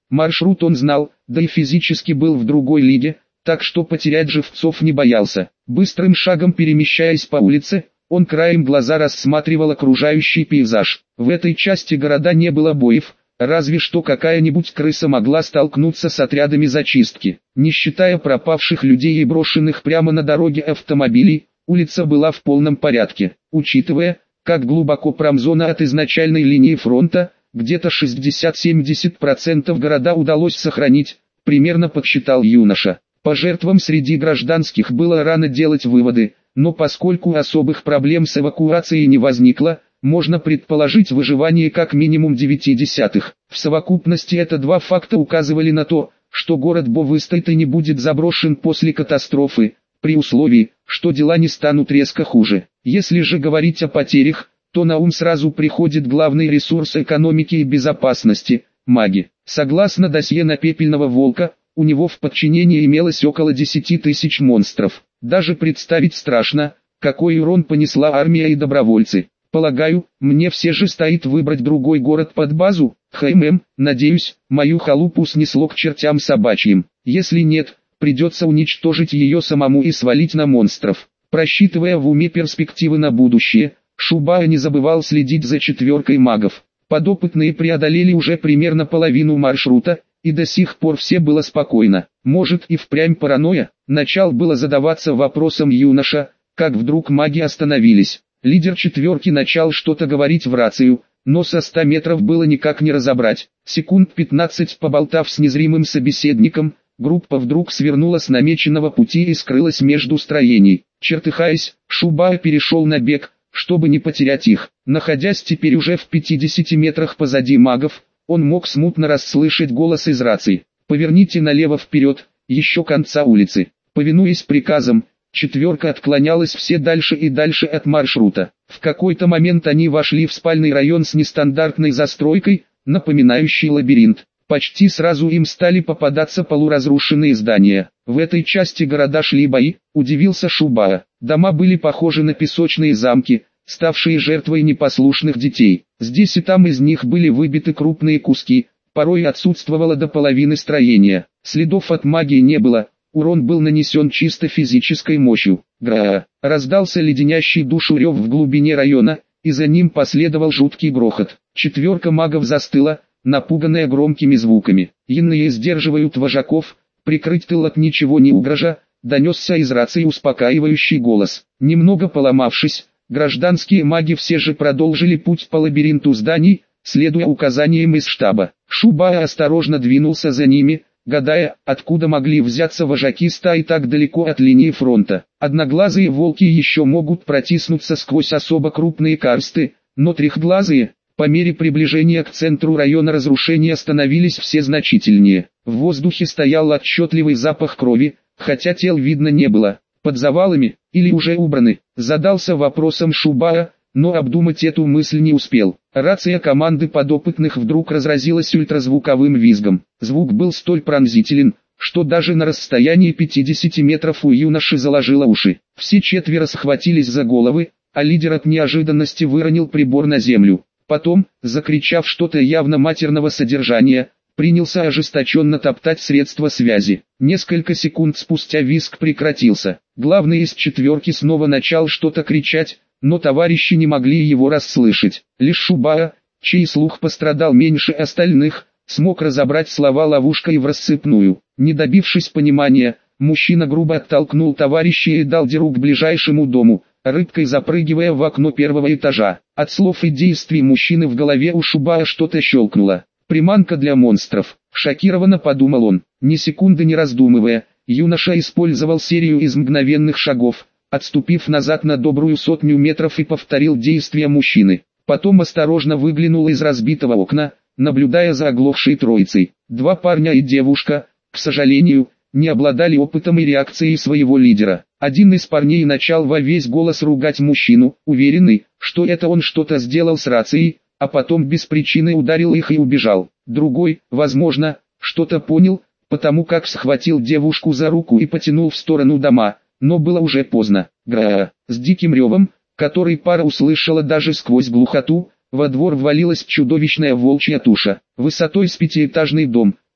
Маршрут он знал, да и физически был в другой лиге, так что потерять живцов не боялся. Быстрым шагом перемещаясь по улице, он краем глаза рассматривал окружающий пейзаж. В этой части города не было боев, разве что какая-нибудь крыса могла столкнуться с отрядами зачистки. Не считая пропавших людей и брошенных прямо на дороге автомобилей, улица была в полном порядке. Учитывая, как глубоко промзона от изначальной линии фронта, где-то шестьдесят-семьдесят процентов города удалось сохранить, примерно подсчитал юноша. По жертвам среди гражданских было рано делать выводы, но поскольку особых проблем с эвакуацией не возникло, можно предположить выживание как минимум девяти десятых. В совокупности это два факта указывали на то, что город Бо выстоит и не будет заброшен после катастрофы, при условии, что дела не станут резко хуже. Если же говорить о потерях, то на ум сразу приходит главный ресурс экономики и безопасности – маги. Согласно досье на Пепельного Волка, у него в подчинении имелось около десяти тысяч монстров. Даже представить страшно, какой урон понесла армия и добровольцы. Полагаю, мне все же стоит выбрать другой город под базу. Хм, надеюсь, мою халупу снесло к чертям собачьим. Если нет, придется уничтожить ее самому и свалить на монстров. Просчитывая в уме перспективы на будущее, Шубая не забывал следить за четверкой магов. Подопытные преодолели уже примерно половину маршрута, и до сих пор все было спокойно. Может и впрямь паранойя? Начал было задаваться вопросом юноша, как вдруг маги остановились. Лидер четверки начал что-то говорить в рацию, но со ста метров было никак не разобрать. Секунд пятнадцать поболтав с незримым собеседником, группа вдруг свернула с намеченного пути и скрылась между строений. Чертыхаясь, Шубая перешел на бег, чтобы не потерять их. Находясь теперь уже в пятидесяти метрах позади магов, он мог смутно расслышать голос из рации. «Поверните налево вперед, еще конца улицы». Повинуясь приказам, четверка отклонялась все дальше и дальше от маршрута. В какой-то момент они вошли в спальный район с нестандартной застройкой, напоминающий лабиринт. Почти сразу им стали попадаться полуразрушенные здания. В этой части города шли бои, удивился Шубая. Дома были похожи на песочные замки, ставшие жертвой непослушных детей. Здесь и там из них были выбиты крупные куски, порой отсутствовало до половины строения. Следов от магии не было, урон был нанесен чисто физической мощью. Гра! Раздался леденящий душу рев в глубине района, и за ним последовал жуткий грохот. Четверка магов застыла, напуганная громкими звуками. Иные сдерживают вожаков, прикрыть тыл от ничего не угрожа, донесся из рации успокаивающий голос. Немного поломавшись, гражданские маги все же продолжили путь по лабиринту зданий, следуя указаниям из штаба. Шубая осторожно двинулся за ними, гадая, откуда могли взяться вожаки стаи так далеко от линии фронта. Одноглазые волки еще могут протиснуться сквозь особо крупные карсты, но трехглазые, по мере приближения к центру района разрушения, становились все значительнее. В воздухе стоял отчетливый запах крови, хотя тел видно не было. Под завалами, или уже убраны, задался вопросом Шубая, но обдумать эту мысль не успел. Рация команды подопытных вдруг разразилась ультразвуковым визгом. Звук был столь пронзителен, что даже на расстоянии пятидесяти метров у юноши заложило уши. Все четверо схватились за головы, а лидер от неожиданности выронил прибор на землю. Потом, закричав что-то явно матерного содержания, принялся ожесточенно топтать средства связи. Несколько секунд спустя визг прекратился. Главный из четверки снова начал что-то кричать, но товарищи не могли его расслышать. Лишь Шубая, чей слух пострадал меньше остальных, смог разобрать слова ловушка и в рассыпную. Не добившись понимания, мужчина грубо оттолкнул товарища и дал дёру к ближайшему дому, рыбкой запрыгивая в окно первого этажа. От слов и действий мужчины в голове у Шубая что-то щелкнуло. Приманка для монстров. Шокированно подумал он. Ни секунды не раздумывая, юноша использовал серию из мгновенных шагов, отступив назад на добрую сотню метров, и повторил действия мужчины. Потом осторожно выглянул из разбитого окна, наблюдая за оглохшей троицей. Два парня и девушка, к сожалению, не обладали опытом и реакцией своего лидера. Один из парней начал во весь голос ругать мужчину, уверенный, что это он что-то сделал с рацией, а потом без причины ударил их и убежал. Другой, возможно, что-то понял, потому как схватил девушку за руку и потянул в сторону дома, но было уже поздно. Гра! С диким ревом, который пара услышала даже сквозь глухоту, во двор ввалилась чудовищная волчья туша. Высотой с пятиэтажный дом,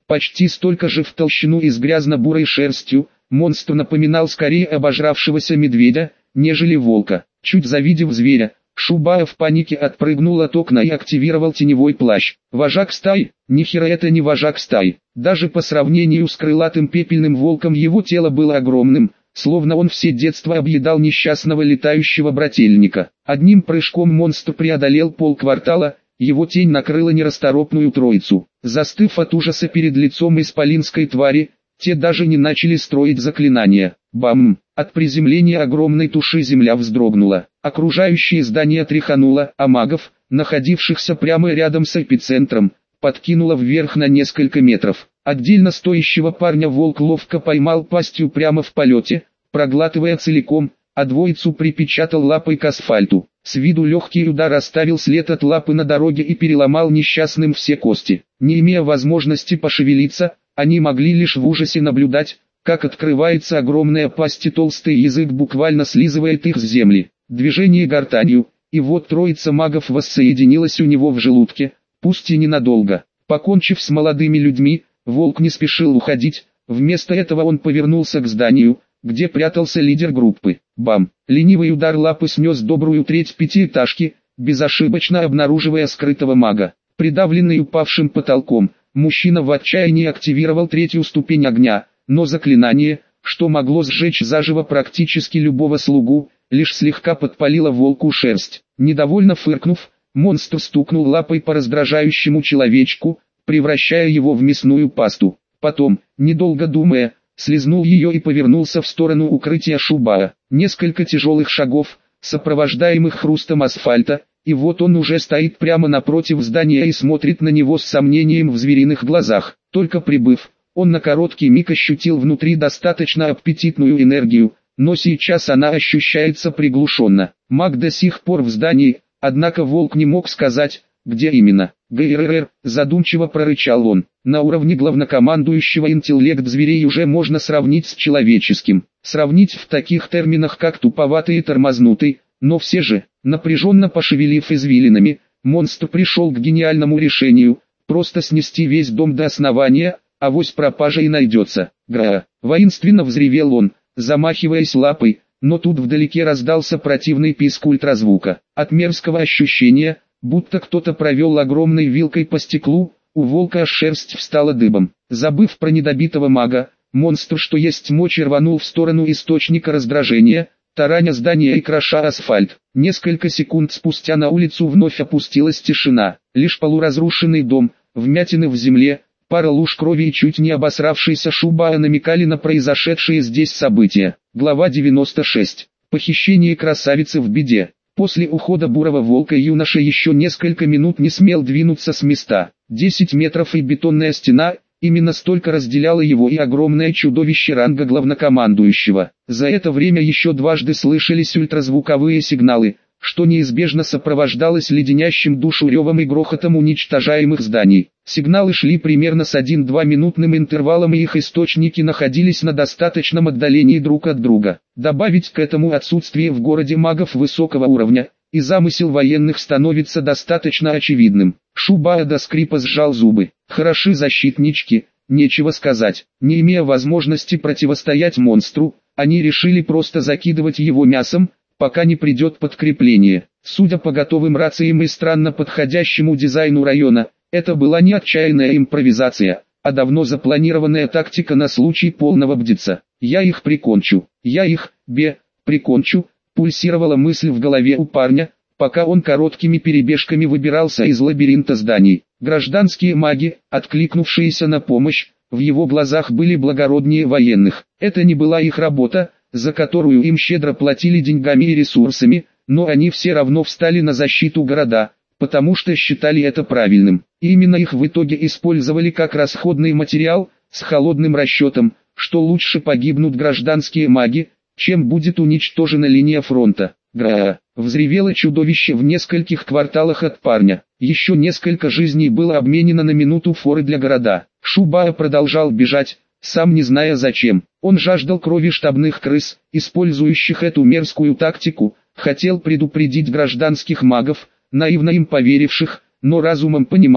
почти столько же в толщину и с грязно-бурой шерстью. Монстр напоминал скорее обожравшегося медведя, нежели волка. Чуть завидев зверя, Шубая в панике отпрыгнул от окна и активировал теневой плащ. Вожак стаи? Нихера это не вожак стаи. Даже по сравнению с крылатым пепельным волком его тело было огромным, словно он все детство объедал несчастного летающего брательника. Одним прыжком монстр преодолел полквартала, его тень накрыла нерасторопную троицу. Застыв от ужаса перед лицом исполинской твари, те даже не начали строить заклинания. Бам! От приземления огромной туши земля вздрогнула. Окружающие здания тряхануло, а магов, находившихся прямо рядом с эпицентром, подкинуло вверх на несколько метров. Отдельно стоящего парня волк ловко поймал пастью прямо в полете, проглатывая целиком, а двоицу припечатал лапой к асфальту. С виду легкий удар оставил след от лапы на дороге и переломал несчастным все кости. Не имея возможности пошевелиться, они могли лишь в ужасе наблюдать, как открывается огромная пасть и толстый язык буквально слизывает их с земли. Движение гортанью, и вот троица магов воссоединилась у него в желудке, пусть и ненадолго. Покончив с молодыми людьми, волк не спешил уходить, вместо этого он повернулся к зданию, где прятался лидер группы. Бам! Ленивый удар лапы снес добрую треть пятиэтажки, безошибочно обнаруживая скрытого мага. Придавленный упавшим потолком, мужчина в отчаянии активировал третью ступень огня, но заклинание, что могло сжечь заживо практически любого слугу, лишь слегка подпалило волку шерсть. Недовольно фыркнув, монстр стукнул лапой по раздражающему человечку, превращая его в мясную пасту. Потом, недолго думая, слизнул ее и повернулся в сторону укрытия Шубая. Несколько тяжелых шагов, сопровождаемых хрустом асфальта, и вот он уже стоит прямо напротив здания и смотрит на него с сомнением в звериных глазах. Только прибыв, он на короткий миг ощутил внутри достаточно аппетитную энергию, но сейчас она ощущается приглушенно. Маг до сих пор в здании, однако волк не мог сказать, где именно. «ГРР», задумчиво прорычал он. На уровне главнокомандующего интеллект зверей уже можно сравнить с человеческим. Сравнить в таких терминах как туповатый и тормознутый, но все же, напряженно пошевелив извилинами, монстр пришел к гениальному решению, просто снести весь дом до основания, авось пропажа и найдется. «Гра!» — воинственно взревел он, замахиваясь лапой, но тут вдалеке раздался противный писк ультразвука. От мерзкого ощущения, будто кто-то провел огромной вилкой по стеклу, у волка шерсть встала дыбом. Забыв про недобитого мага, монстр что есть мочи рванул в сторону источника раздражения, тараня здание и кроша асфальт. Несколько секунд спустя на улицу вновь опустилась тишина. Лишь полуразрушенный дом, вмятины в земле, пара луж крови и чуть не обосравшийся Шубая намекали на произошедшие здесь события. Глава девяносто шесть. Похищение красавицы в беде. После ухода бурого волка юноша еще несколько минут не смел двинуться с места. Десять метров и бетонная стена, именно столько разделяло его и огромное чудовище ранга главнокомандующего. За это время еще дважды слышались ультразвуковые сигналы, что неизбежно сопровождалось леденящим душу ревом и грохотом уничтожаемых зданий. Сигналы шли примерно с один-два минутным интервалом и их источники находились на достаточном отдалении друг от друга. Добавить к этому отсутствие в городе магов высокого уровня, и замысел военных становится достаточно очевидным. Шубая до скрипа сжал зубы. Хороши защитнички, нечего сказать. Не имея возможности противостоять монстру, они решили просто закидывать его мясом, пока не придет подкрепление. Судя по готовым рациям и странно подходящему дизайну района, это была не отчаянная импровизация, а давно запланированная тактика на случай полного бдеца. «Я их прикончу, я их, бе, прикончу», пульсировала мысль в голове у парня, пока он короткими перебежками выбирался из лабиринта зданий. Гражданские маги, откликнувшиеся на помощь, в его глазах были благороднее военных. Это не была их работа, за которую им щедро платили деньгами и ресурсами, но они все равно встали на защиту города, потому что считали это правильным. И именно их в итоге использовали как расходный материал, с холодным расчетом, что лучше погибнут гражданские маги, чем будет уничтожена линия фронта. «Гра!» — взревело чудовище в нескольких кварталах от парня. Еще несколько жизней было обменено на минуту форы для города. Шубая продолжал бежать, сам не зная зачем. Он жаждал крови штабных крыс, использующих эту мерзкую тактику, хотел предупредить гражданских магов, наивно им поверивших, но разумом понимал,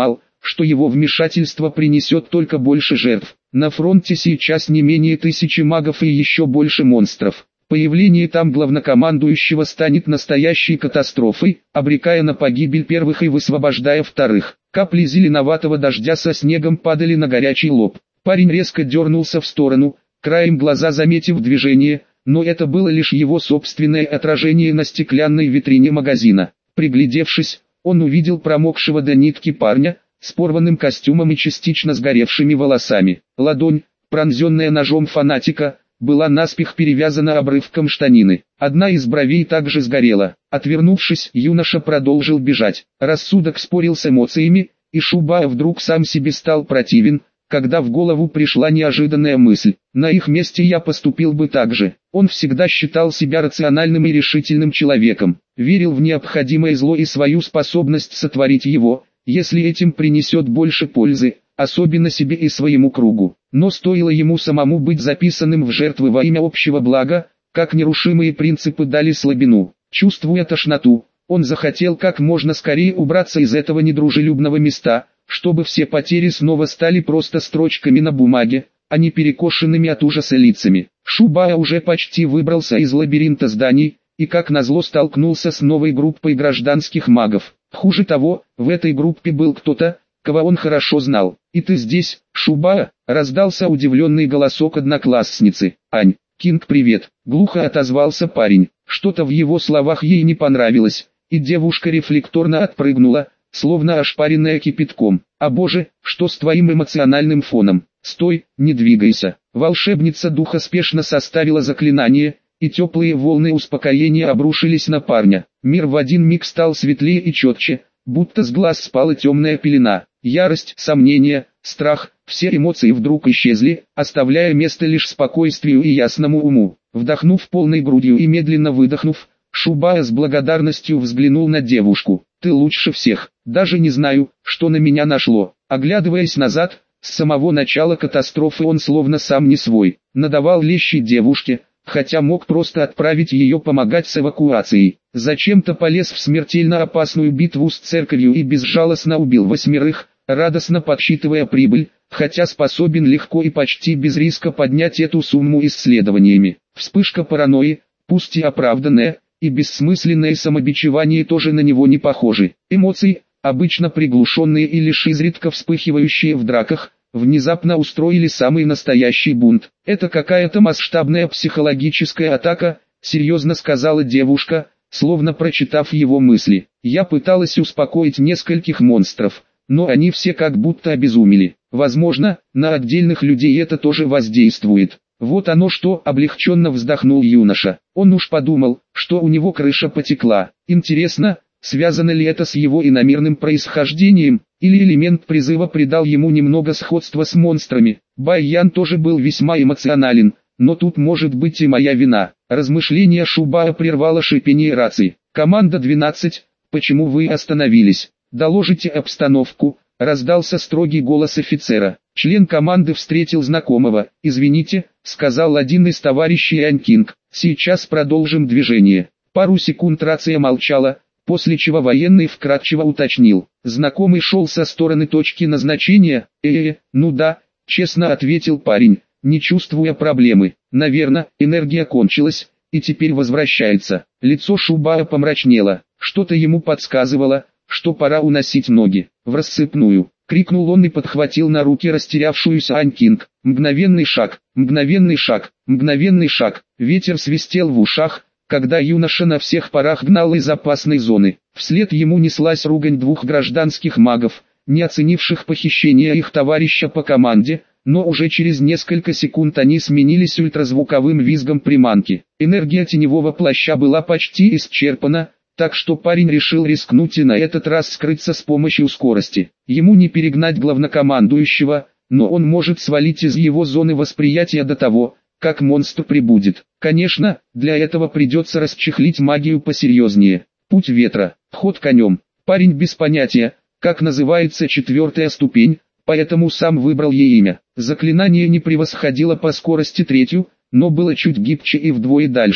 что его вмешательство принесет только больше жертв. На фронте сейчас не менее тысячи магов и еще больше монстров. Появление там главнокомандующего станет настоящей катастрофой, обрекая на погибель первых и высвобождая вторых. Капли зеленоватого дождя со снегом падали на горячий лоб. Парень резко дернулся в сторону, краем глаза заметив движение, но это было лишь его собственное отражение на стеклянной витрине магазина. Приглядевшись, он увидел промокшего до нитки парня, с порванным костюмом и частично сгоревшими волосами. Ладонь, пронзенная ножом фанатика, была наспех перевязана обрывком штанины. Одна из бровей также сгорела. Отвернувшись, юноша продолжил бежать. Рассудок спорил с эмоциями, и Шубая вдруг сам себе стал противен, когда в голову пришла неожиданная мысль. На их месте я поступил бы так же. Он всегда считал себя рациональным и решительным человеком, верил в необходимое зло и свою способность сотворить его, если этим принесет больше пользы, особенно себе и своему кругу. Но стоило ему самому быть записанным в жертвы во имя общего блага, как нерушимые принципы дали слабину. Чувствуя тошноту, он захотел как можно скорее убраться из этого недружелюбного места, чтобы все потери снова стали просто строчками на бумаге, а не перекошенными от ужаса лицами. Шубая уже почти выбрался из лабиринта зданий, и как назло столкнулся с новой группой гражданских магов. Хуже того, в этой группе был кто-то, кого он хорошо знал. «И ты здесь, Шубая?» — раздался удивленный голосок одноклассницы. «Ань, Кинг, привет!» — глухо отозвался парень. Что-то в его словах ей не понравилось, и девушка рефлекторно отпрыгнула, словно ошпаренная кипятком. «А боже, что с твоим эмоциональным фоном? Стой, не двигайся!» Волшебница духа спешно составила заклинание, и теплые волны успокоения обрушились на парня. Мир в один миг стал светлее и четче, будто с глаз спала темная пелена. Ярость, сомнения, страх, все эмоции вдруг исчезли, оставляя место лишь спокойствию и ясному уму. Вдохнув полной грудью и медленно выдохнув, Шубая с благодарностью взглянул на девушку. «Ты лучше всех, даже не знаю, что на меня нашло». Оглядываясь назад, с самого начала катастрофы он словно сам не свой, надавал лещи девушке, хотя мог просто отправить ее помогать с эвакуацией. Зачем-то полез в смертельно опасную битву с церковью и безжалостно убил восьмерых, радостно подсчитывая прибыль, хотя способен легко и почти без риска поднять эту сумму исследованиями. Вспышка паранойи, пусть и оправданная, и бессмысленное самобичевание тоже на него не похожи. Эмоции, обычно приглушенные и лишь изредка вспыхивающие в драках, внезапно устроили самый настоящий бунт. «Это какая-то масштабная психологическая атака», — серьезно сказала девушка, словно прочитав его мысли. «Я пыталась успокоить нескольких монстров, но они все как будто обезумели. Возможно, на отдельных людей это тоже воздействует». «Вот оно что!» — облегченно вздохнул юноша. Он уж подумал, что у него крыша потекла. Интересно, связано ли это с его иномирным происхождением, или элемент призыва придал ему немного сходства с монстрами. Байян тоже был весьма эмоционален, но тут может быть и моя вина. Размышление Шубая прервало шипение рации. «Команда двенадцать, почему вы остановились? Доложите обстановку», — раздался строгий голос офицера. Член команды встретил знакомого. «Извините», — сказал один из товарищей Анькинг, — «сейчас продолжим движение». Пару секунд рация молчала, после чего военный вкратчиво уточнил. Знакомый шел со стороны точки назначения. «Э-э, ну да», — честно ответил парень, не чувствуя проблемы. «Наверное, энергия кончилась, и теперь возвращается». Лицо Шубая помрачнело. Что-то ему подсказывало, что пора уносить ноги. «В рассыпную!» — крикнул он и подхватил на руки растерявшуюся Анькинг. Мгновенный шаг, мгновенный шаг, мгновенный шаг. Ветер свистел в ушах, когда юноша на всех парах гнал из опасной зоны. Вслед ему неслась ругань двух гражданских магов, не оценивших похищение их товарища по команде, но уже через несколько секунд они сменились ультразвуковым визгом приманки. Энергия теневого плаща была почти исчерпана, так что парень решил рискнуть и на этот раз скрыться с помощью скорости. Ему не перегнать главнокомандующего, но он может свалить из его зоны восприятия до того, как монстр прибудет. Конечно, для этого придется расчехлить магию посерьезнее. Путь ветра, ход конем. Парень без понятия, как называется четвертая ступень, поэтому сам выбрал ей имя. Заклинание не превосходило по скорости третью, но было чуть гибче и вдвое дальше.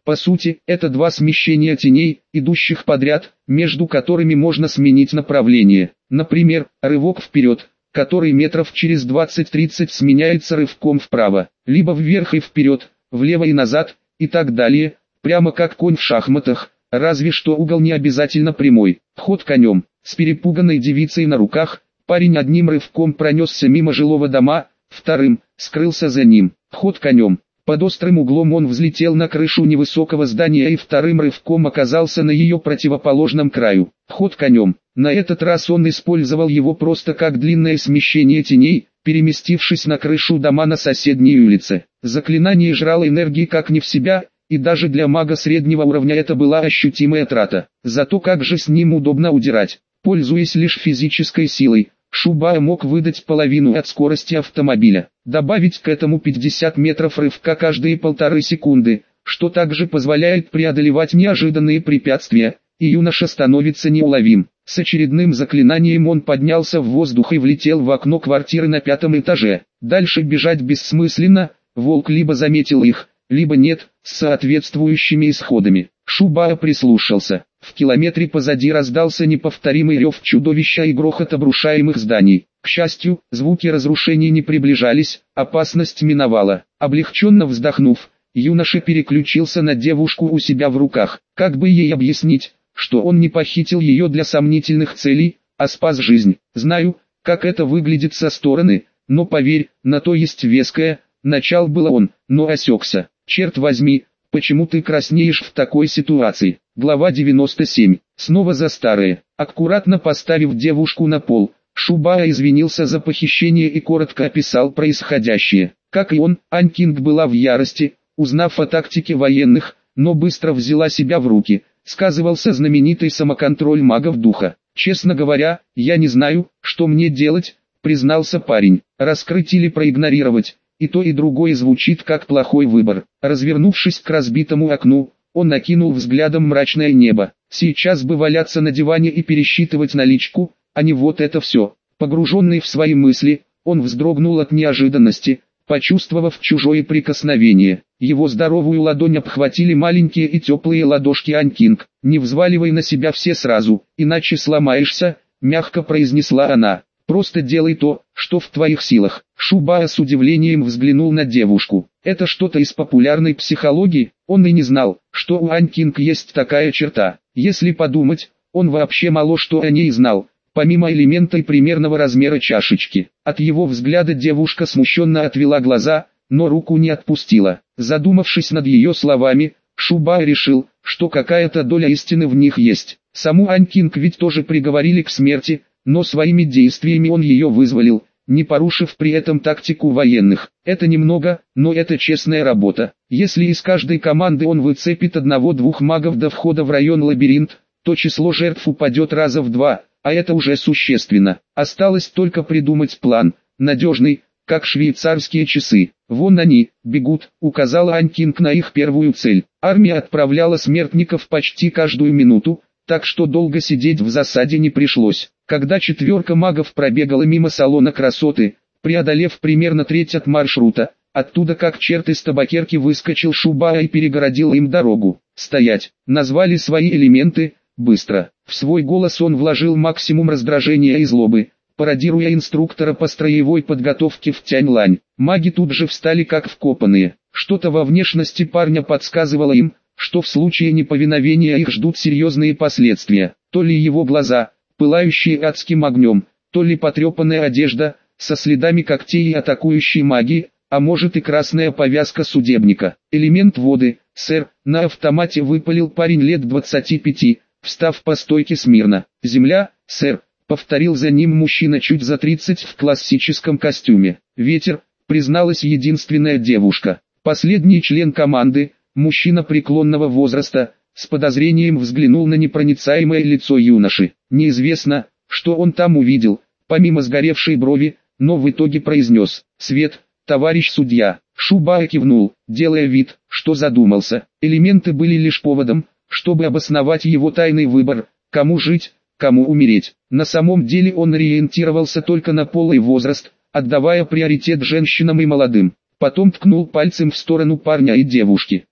По сути, это два смещения теней, идущих подряд, между которыми можно сменить направление. Например, рывок вперед, который метров через двадцать-тридцать сменяется рывком вправо, либо вверх и вперед, влево и назад, и так далее, прямо как конь в шахматах, разве что угол не обязательно прямой. Ход конем. С перепуганной девицей на руках, парень одним рывком пронесся мимо жилого дома, вторым – скрылся за ним. Ход конем. Под острым углом он взлетел на крышу невысокого здания и вторым рывком оказался на ее противоположном краю. Ход конем. На этот раз он использовал его просто как длинное смещение теней, переместившись на крышу дома на соседней улице. Заклинание жрало энергии как не в себя, и даже для мага среднего уровня это была ощутимая трата. Зато как же с ним удобно удирать. Пользуясь лишь физической силой, Шубая мог выдать половину от скорости автомобиля, добавить к этому пятьдесят метров рывка каждые полторы секунды, что также позволяет преодолевать неожиданные препятствия, и юноша становится неуловим. С очередным заклинанием он поднялся в воздух и влетел в окно квартиры на пятом этаже. Дальше бежать бессмысленно, волк либо заметил их, либо нет, с соответствующими исходами. Шубая прислушался. В километре позади раздался неповторимый рев чудовища и грохот обрушаемых зданий. К счастью, звуки разрушений не приближались, опасность миновала. Облегченно вздохнув, юноша переключился на девушку у себя в руках. Как бы ей объяснить, что он не похитил ее для сомнительных целей, а спас жизнь? Знаю, как это выглядит со стороны, но поверь, на то есть веское. Начал было он, но осекся. Черт возьми, почему ты краснеешь в такой ситуации? Глава девяносто семь. Снова за старое. Аккуратно поставив девушку на пол, Шубая извинился за похищение и коротко описал происходящее. Как и он, Ань Кинг была в ярости, узнав о тактике военных, но быстро взяла себя в руки. Сказывался знаменитый самоконтроль магов духа. «Честно говоря, я не знаю, что мне делать», — признался парень. «Раскрыть или проигнорировать, и то и другое звучит как плохой выбор». Развернувшись к разбитому окну, он накинул взглядом мрачное небо. Сейчас бы валяться на диване и пересчитывать наличку, а не вот это все. Погруженный в свои мысли, он вздрогнул от неожиданности, почувствовав чужое прикосновение. Его здоровую ладонь обхватили маленькие и теплые ладошки Ань Кинг. «Не взваливай на себя все сразу, иначе сломаешься», — мягко произнесла она. «Просто делай то, что в твоих силах». Шубая с удивлением взглянул на девушку. Это что-то из популярной психологии? Он и не знал, что у Ань Кинг есть такая черта. Если подумать, он вообще мало что о ней знал, помимо элемента и примерного размера чашечки. От его взгляда девушка смущенно отвела глаза, но руку не отпустила. Задумавшись над ее словами, Шубая решил, что какая-то доля истины в них есть. Саму Ань Кинг ведь тоже приговорили к смерти, но своими действиями он ее вызволил, не порушив при этом тактику военных. Это немного, но это честная работа. Если из каждой команды он выцепит одного-двух магов до входа в район лабиринт, то число жертв упадет раза в два, а это уже существенно. Осталось только придумать план, надежный, как швейцарские часы. «Вон они, бегут», — указала Ань Кинг на их первую цель. Армия отправляла смертников почти каждую минуту, так что долго сидеть в засаде не пришлось. Когда четверка магов пробегала мимо салона красоты, преодолев примерно треть от маршрута, оттуда как черт из табакерки выскочил Шубая и перегородил им дорогу. «Стоять!» Назвали свои элементы, быстро. В свой голос он вложил максимум раздражения и злобы, пародируя инструктора по строевой подготовке в Тяньлань. Маги тут же встали как вкопанные. Что-то во внешности парня подсказывало им, что в случае неповиновения их ждут серьезные последствия. То ли его глаза, пылающие адским огнем, то ли потрепанная одежда, со следами когтей и атакующей магии, а может и красная повязка судебника. «Элемент воды, сэр», на автомате выпалил парень лет двадцати пяти, встав по стойке смирно. «Земля, сэр», повторил за ним мужчина чуть за тридцать в классическом костюме. «Ветер», призналась единственная девушка. Последний член команды, мужчина преклонного возраста, с подозрением взглянул на непроницаемое лицо юноши. Неизвестно, что он там увидел, помимо сгоревшей брови, но в итоге произнес: «Свет, товарищ судья». Шубая кивнул, делая вид, что задумался. Элементы были лишь поводом, чтобы обосновать его тайный выбор, кому жить, кому умереть. На самом деле он ориентировался только на пол и возраст, отдавая приоритет женщинам и молодым. Потом ткнул пальцем в сторону парня и девушки.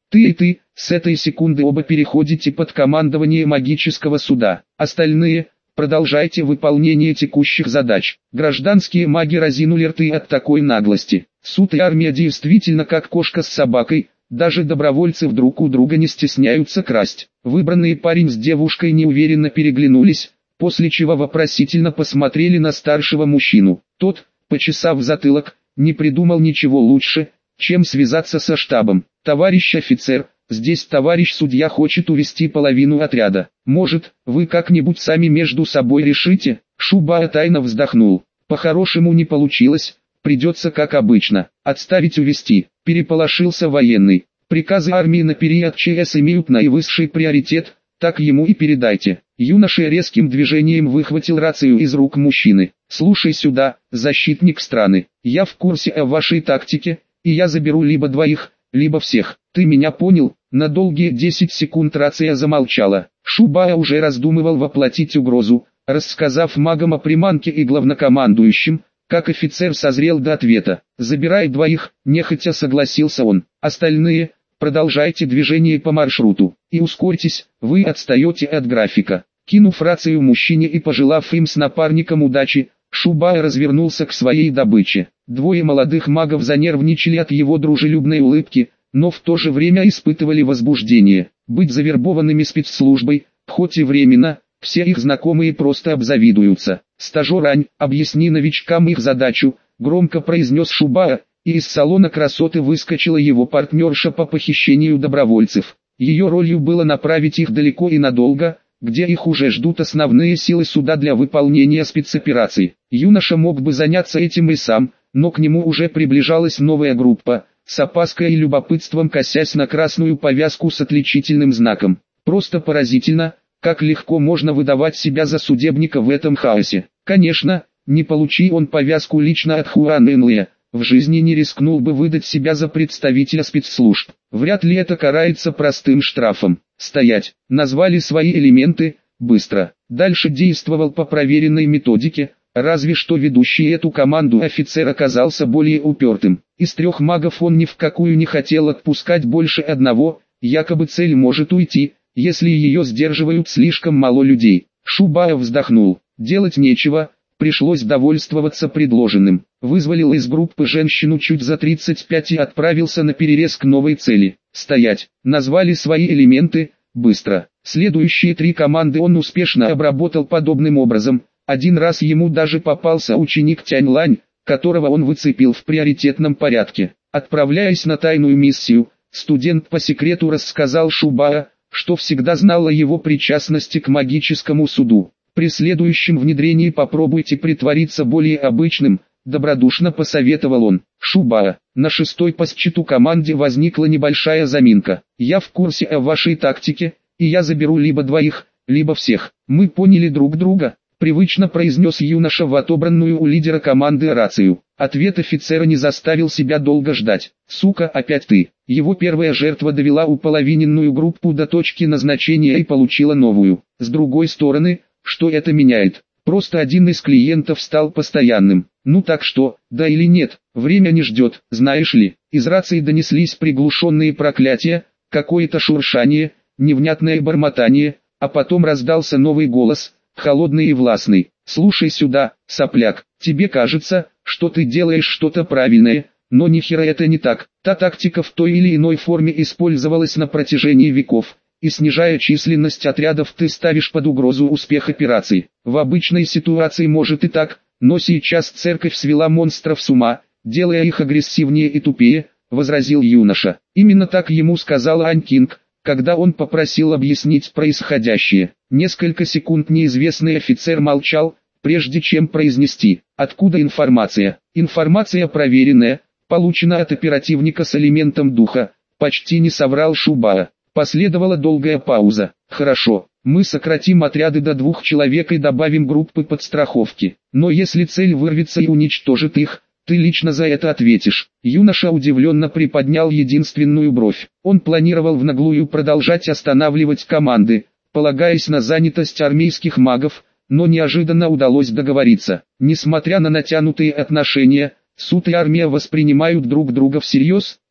Ты и ты, с этой секунды оба переходите под командование магического суда. Остальные, продолжайте выполнение текущих задач. Гражданские маги разинули рты от такой наглости. Суд и армия действительно как кошка с собакой, даже добровольцы друг у друга не стесняются красть. Выбранные парень с девушкой неуверенно переглянулись, после чего вопросительно посмотрели на старшего мужчину. Тот, почесав затылок, не придумал ничего лучше, чем связаться со штабом. «Товарищ офицер, здесь товарищ судья хочет увести половину отряда. Может, вы как-нибудь сами между собой решите?» Шубая тайно вздохнул. «По-хорошему не получилось, придется как обычно, отставить увести». Переполошился военный. «Приказы армии на период ЧС имеют наивысший приоритет, так ему и передайте». Юноша резким движением выхватил рацию из рук мужчины. «Слушай сюда, защитник страны, я в курсе о вашей тактике, и я заберу либо двоих, либо всех. Ты меня понял?» На долгие десять секунд рация замолчала. Шубая уже раздумывал воплотить угрозу, рассказав магам о приманке и главнокомандующим, как офицер созрел до ответа. «Забирай двоих», нехотя согласился он. «Остальные, продолжайте движение по маршруту, и ускорьтесь, вы отстаете от графика». Кинув рацию мужчине и пожелав им с напарником удачи, Шубая развернулся к своей добыче. Двое молодых магов занервничали от его дружелюбной улыбки, но в то же время испытывали возбуждение. Быть завербованными спецслужбой, хоть и временно, все их знакомые просто обзавидуются. «Стажер Ань, объясни новичкам их задачу», — громко произнес Шубая, и из салона красоты выскочила его партнерша по похищению добровольцев. Ее ролью было направить их далеко и надолго, где их уже ждут основные силы суда для выполнения спецопераций. Юноша мог бы заняться этим и сам, но к нему уже приближалась новая группа, с опаской и любопытством косясь на красную повязку с отличительным знаком. Просто поразительно, как легко можно выдавать себя за судебника в этом хаосе. Конечно, не получи он повязку лично от Хуан Энлия, в жизни не рискнул бы выдать себя за представителя спецслужб. Вряд ли это карается простым штрафом. «Стоять!» Назвали свои элементы, быстро. Дальше действовал по проверенной методике, разве что ведущий эту команду офицер оказался более упертым. Из трех магов он ни в какую не хотел отпускать больше одного, якобы цель может уйти, если ее сдерживают слишком мало людей. Шубаев вздохнул. Делать нечего, пришлось довольствоваться предложенным. Вызволил из группы женщину чуть за тридцать пять и отправился на перерез к новой цели. «Стоять!» Назвали свои элементы, быстро. Следующие три команды он успешно обработал подобным образом. Один раз ему даже попался ученик Тянь-Лань, которого он выцепил в приоритетном порядке. Отправляясь на тайную миссию, студент по секрету рассказал Шубая, что всегда знал о его причастности к магическому суду. «При следующем внедрении попробуйте притвориться более обычным», добродушно посоветовал он. «Шубая, на шестой по счету команде возникла небольшая заминка. Я в курсе о вашей тактике, и я заберу либо двоих, либо всех. Мы поняли друг друга», привычно произнес юноша в отобранную у лидера команды рацию. Ответ офицера не заставил себя долго ждать. «Сука, опять ты!» Его первая жертва довела уполовиненную группу до точки назначения и получила новую. С другой стороны, что это меняет? Просто один из клиентов стал постоянным. Ну так что, да или нет, время не ждет, знаешь ли. Из рации донеслись приглушенные проклятия, какое-то шуршание, невнятное бормотание, а потом раздался новый голос, холодный и властный. «Слушай сюда, сопляк, тебе кажется, что ты делаешь что-то правильное, но нихера это не так. Та тактика в той или иной форме использовалась на протяжении веков, и снижая численность отрядов ты ставишь под угрозу успех операций. В обычной ситуации может и так, но сейчас церковь свела монстров с ума, делая их агрессивнее и тупее», — возразил юноша. Именно так ему сказал Ань Кинг, когда он попросил объяснить происходящее. Несколько секунд неизвестный офицер молчал, прежде чем произнести: «Откуда информация?» «Информация проверенная, получена от оперативника с элементом духа», — почти не соврал Шубая. Последовала долгая пауза. «Хорошо, мы сократим отряды до двух человек и добавим группы подстраховки. Но если цель вырвется и уничтожит их, ты лично за это ответишь». Юноша удивленно приподнял единственную бровь. Он планировал в наглую продолжать останавливать команды, полагаясь на занятость армейских магов, но неожиданно удалось договориться. Несмотря на натянутые отношения, суд и армия воспринимают друг друга всерьез,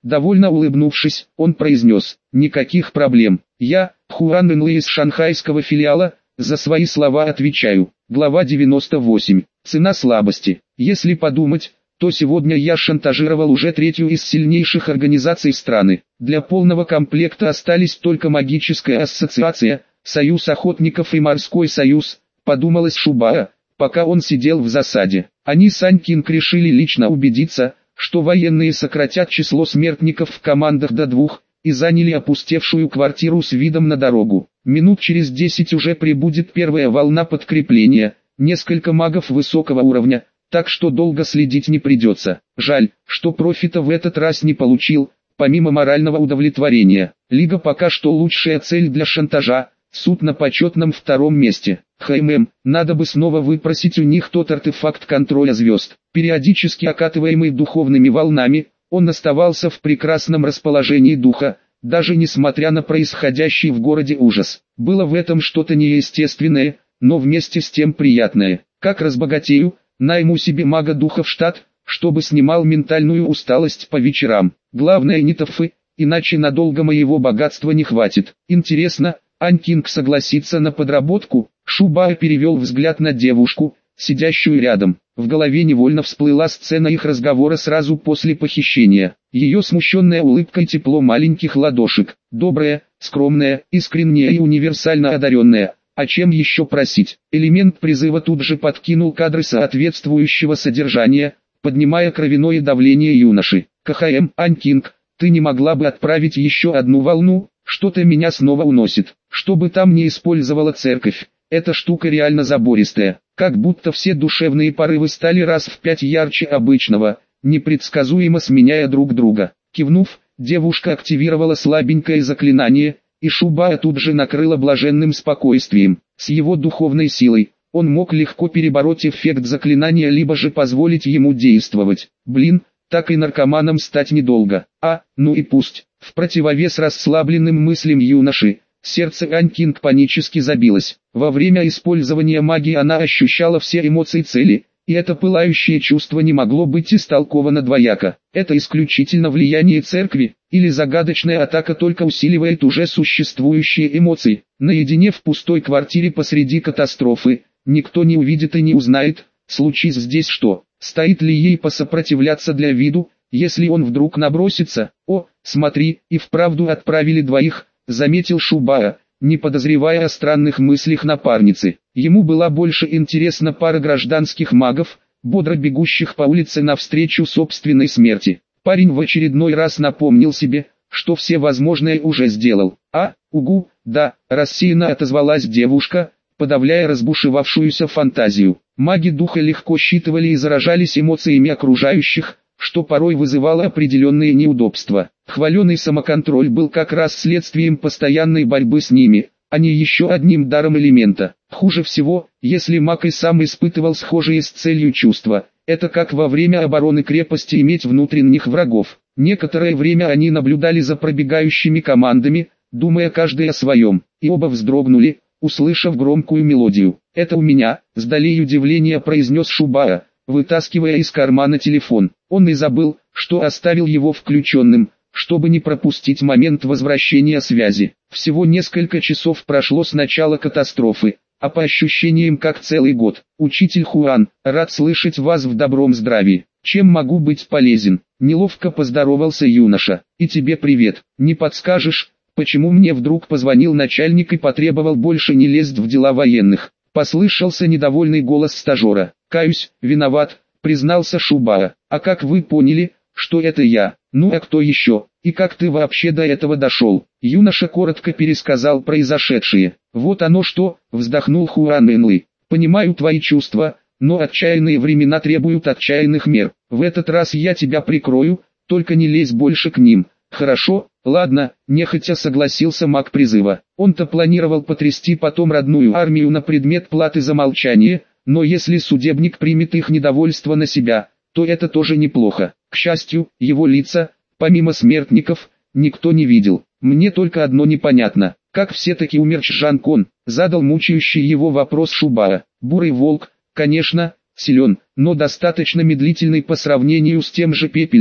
Довольно улыбнувшись, он произнес: «Никаких проблем. Я, Хуан Энли из шанхайского филиала, за свои слова отвечаю». Глава девяносто восемь. Цена слабости. Если подумать, то сегодня я шантажировал уже третью из сильнейших организаций страны. Для полного комплекта остались только магическая ассоциация, Союз охотников и Морской союз, подумалось Шубара, пока он сидел в засаде. Они с Ань Кинг решили лично убедиться, что военные сократят число смертников в командах до двух, и заняли опустевшую квартиру с видом на дорогу. Минут через десять уже прибудет первая волна подкрепления, несколько магов высокого уровня, так что долго следить не придется. Жаль, что профита в этот раз не получил, помимо морального удовлетворения. Лига пока что лучшая цель для шантажа, суд на почетном втором месте. ХММ, надо бы снова выпросить у них тот артефакт контроля звезд. Периодически окатываемый духовными волнами, он оставался в прекрасном расположении духа, даже несмотря на происходящий в городе ужас. Было в этом что-то неестественное, но вместе с тем приятное. Как разбогатею, найму себе мага духа в штат, чтобы снимал ментальную усталость по вечерам. Главное не тофы, иначе надолго моего богатства не хватит. Интересно, Ань Кинг согласится на подработку? Шубара перевел взгляд на девушку, сидящую рядом. В голове невольно всплыла сцена их разговора сразу после похищения. Ее смущенная улыбка и тепло маленьких ладошек. Добрая, скромная, искренняя и универсально одаренная. А чем еще просить? Элемент призыва тут же подкинул кадры соответствующего содержания, поднимая кровяное давление юноши. КХМ, Ань Кинг, ты не могла бы отправить еще одну волну? Что-то меня снова уносит. Чтобы там не использовала церковь. Эта штука реально забористая. Как будто все душевные порывы стали раз в пять ярче обычного, непредсказуемо сменяя друг друга. Кивнув, девушка активировала слабенькое заклинание, и Шубара тут же накрыла блаженным спокойствием. С его духовной силой, он мог легко перебороть эффект заклинания, либо же позволить ему действовать. Блин, так и наркоманом стать недолго. А, ну и пусть. В противовес расслабленным мыслям юноши, сердце Ань Кинг панически забилось. Во время использования магии она ощущала все эмоции цели, и это пылающее чувство не могло быть истолковано двояко. Это исключительно влияние церкви, или загадочная атака только усиливает уже существующие эмоции. Наедине в пустой квартире посреди катастрофы, никто не увидит и не узнает, случись здесь что. Стоит ли ей посопротивляться для виду, если он вдруг набросится? О, смотри, и вправду отправили двоих, заметил Шубара, не подозревая о странных мыслях напарницы. Ему была больше интересна пара гражданских магов, бодро бегущих по улице навстречу собственной смерти. Парень в очередной раз напомнил себе, что все возможное уже сделал. А, угу, да, рассеянно отозвалась девушка, подавляя разбушевавшуюся фантазию. Маги духа легко считывали и заражались эмоциями окружающих, что порой вызывало определенные неудобства. Хваленый самоконтроль был как раз следствием постоянной борьбы с ними, а не еще одним даром элемента. Хуже всего, если маг и сам испытывал схожие с целью чувства. Это как во время обороны крепости иметь внутренних врагов. Некоторое время они наблюдали за пробегающими командами, думая каждый о своем, и оба вздрогнули, услышав громкую мелодию. «Это у меня», — с долей удивления произнес Шубара, вытаскивая из кармана телефон. Он и забыл, что оставил его включенным, чтобы не пропустить момент возвращения связи. Всего несколько часов прошло с начала катастрофы, а по ощущениям как целый год. «Учитель Хуан, рад слышать вас в добром здравии. Чем могу быть полезен?» Неловко поздоровался юноша. «И тебе привет. Не подскажешь, почему мне вдруг позвонил начальник и потребовал больше не лезть в дела военных?» Послышался недовольный голос стажера. «Каюсь, виноват», признался Шубара. «А как вы поняли, что это я? Ну а кто еще? И как ты вообще до этого дошел?» Юноша коротко пересказал произошедшее. «Вот оно что», вздохнул Хуан Энли. «Понимаю твои чувства, но отчаянные времена требуют отчаянных мер. В этот раз я тебя прикрою, только не лезь больше к ним». «Хорошо, ладно», нехотя согласился маг призыва. Он-то планировал потрясти потом родную армию на предмет платы за молчание, но если судебник примет их недовольство на себя, то это тоже неплохо. К счастью, его лица, помимо смертников, никто не видел. «Мне только одно непонятно, как все-таки умер Чжан Кон?» Задал мучающий его вопрос Шубара. «Бурый волк, конечно, силен, но достаточно медлительный по сравнению с тем же пепельным»,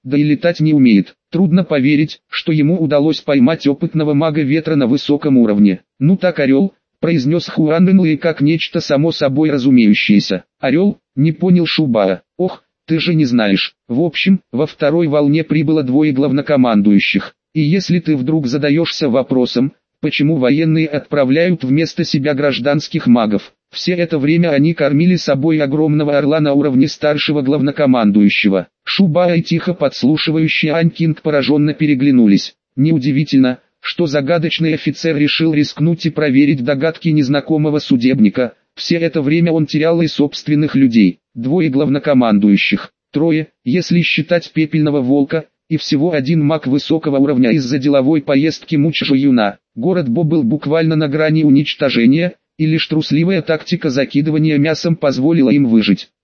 да и летать не умеет. Трудно поверить, что ему удалось поймать опытного мага ветра на высоком уровне. Ну так, Орел, произнес Хуан Ренлэй как нечто само собой разумеющееся. Орел, не понял Шубара. Ох, ты же не знаешь. В общем, во второй волне прибыло двое главнокомандующих. И если ты вдруг задаешься вопросом, почему военные отправляют вместо себя гражданских магов, все это время они кормили собой огромного орла на уровне старшего главнокомандующего. Шубара и тихо подслушивающий Анькинг пораженно переглянулись. Неудивительно, что загадочный офицер решил рискнуть и проверить догадки незнакомого судебника. Все это время он терял и собственных людей. Двое главнокомандующих, трое, если считать пепельного волка, и всего один маг высокого уровня из-за деловой поездки Мучжоюна. Город Бо был буквально на грани уничтожения, и лишь трусливая тактика закидывания мясом позволила им выжить.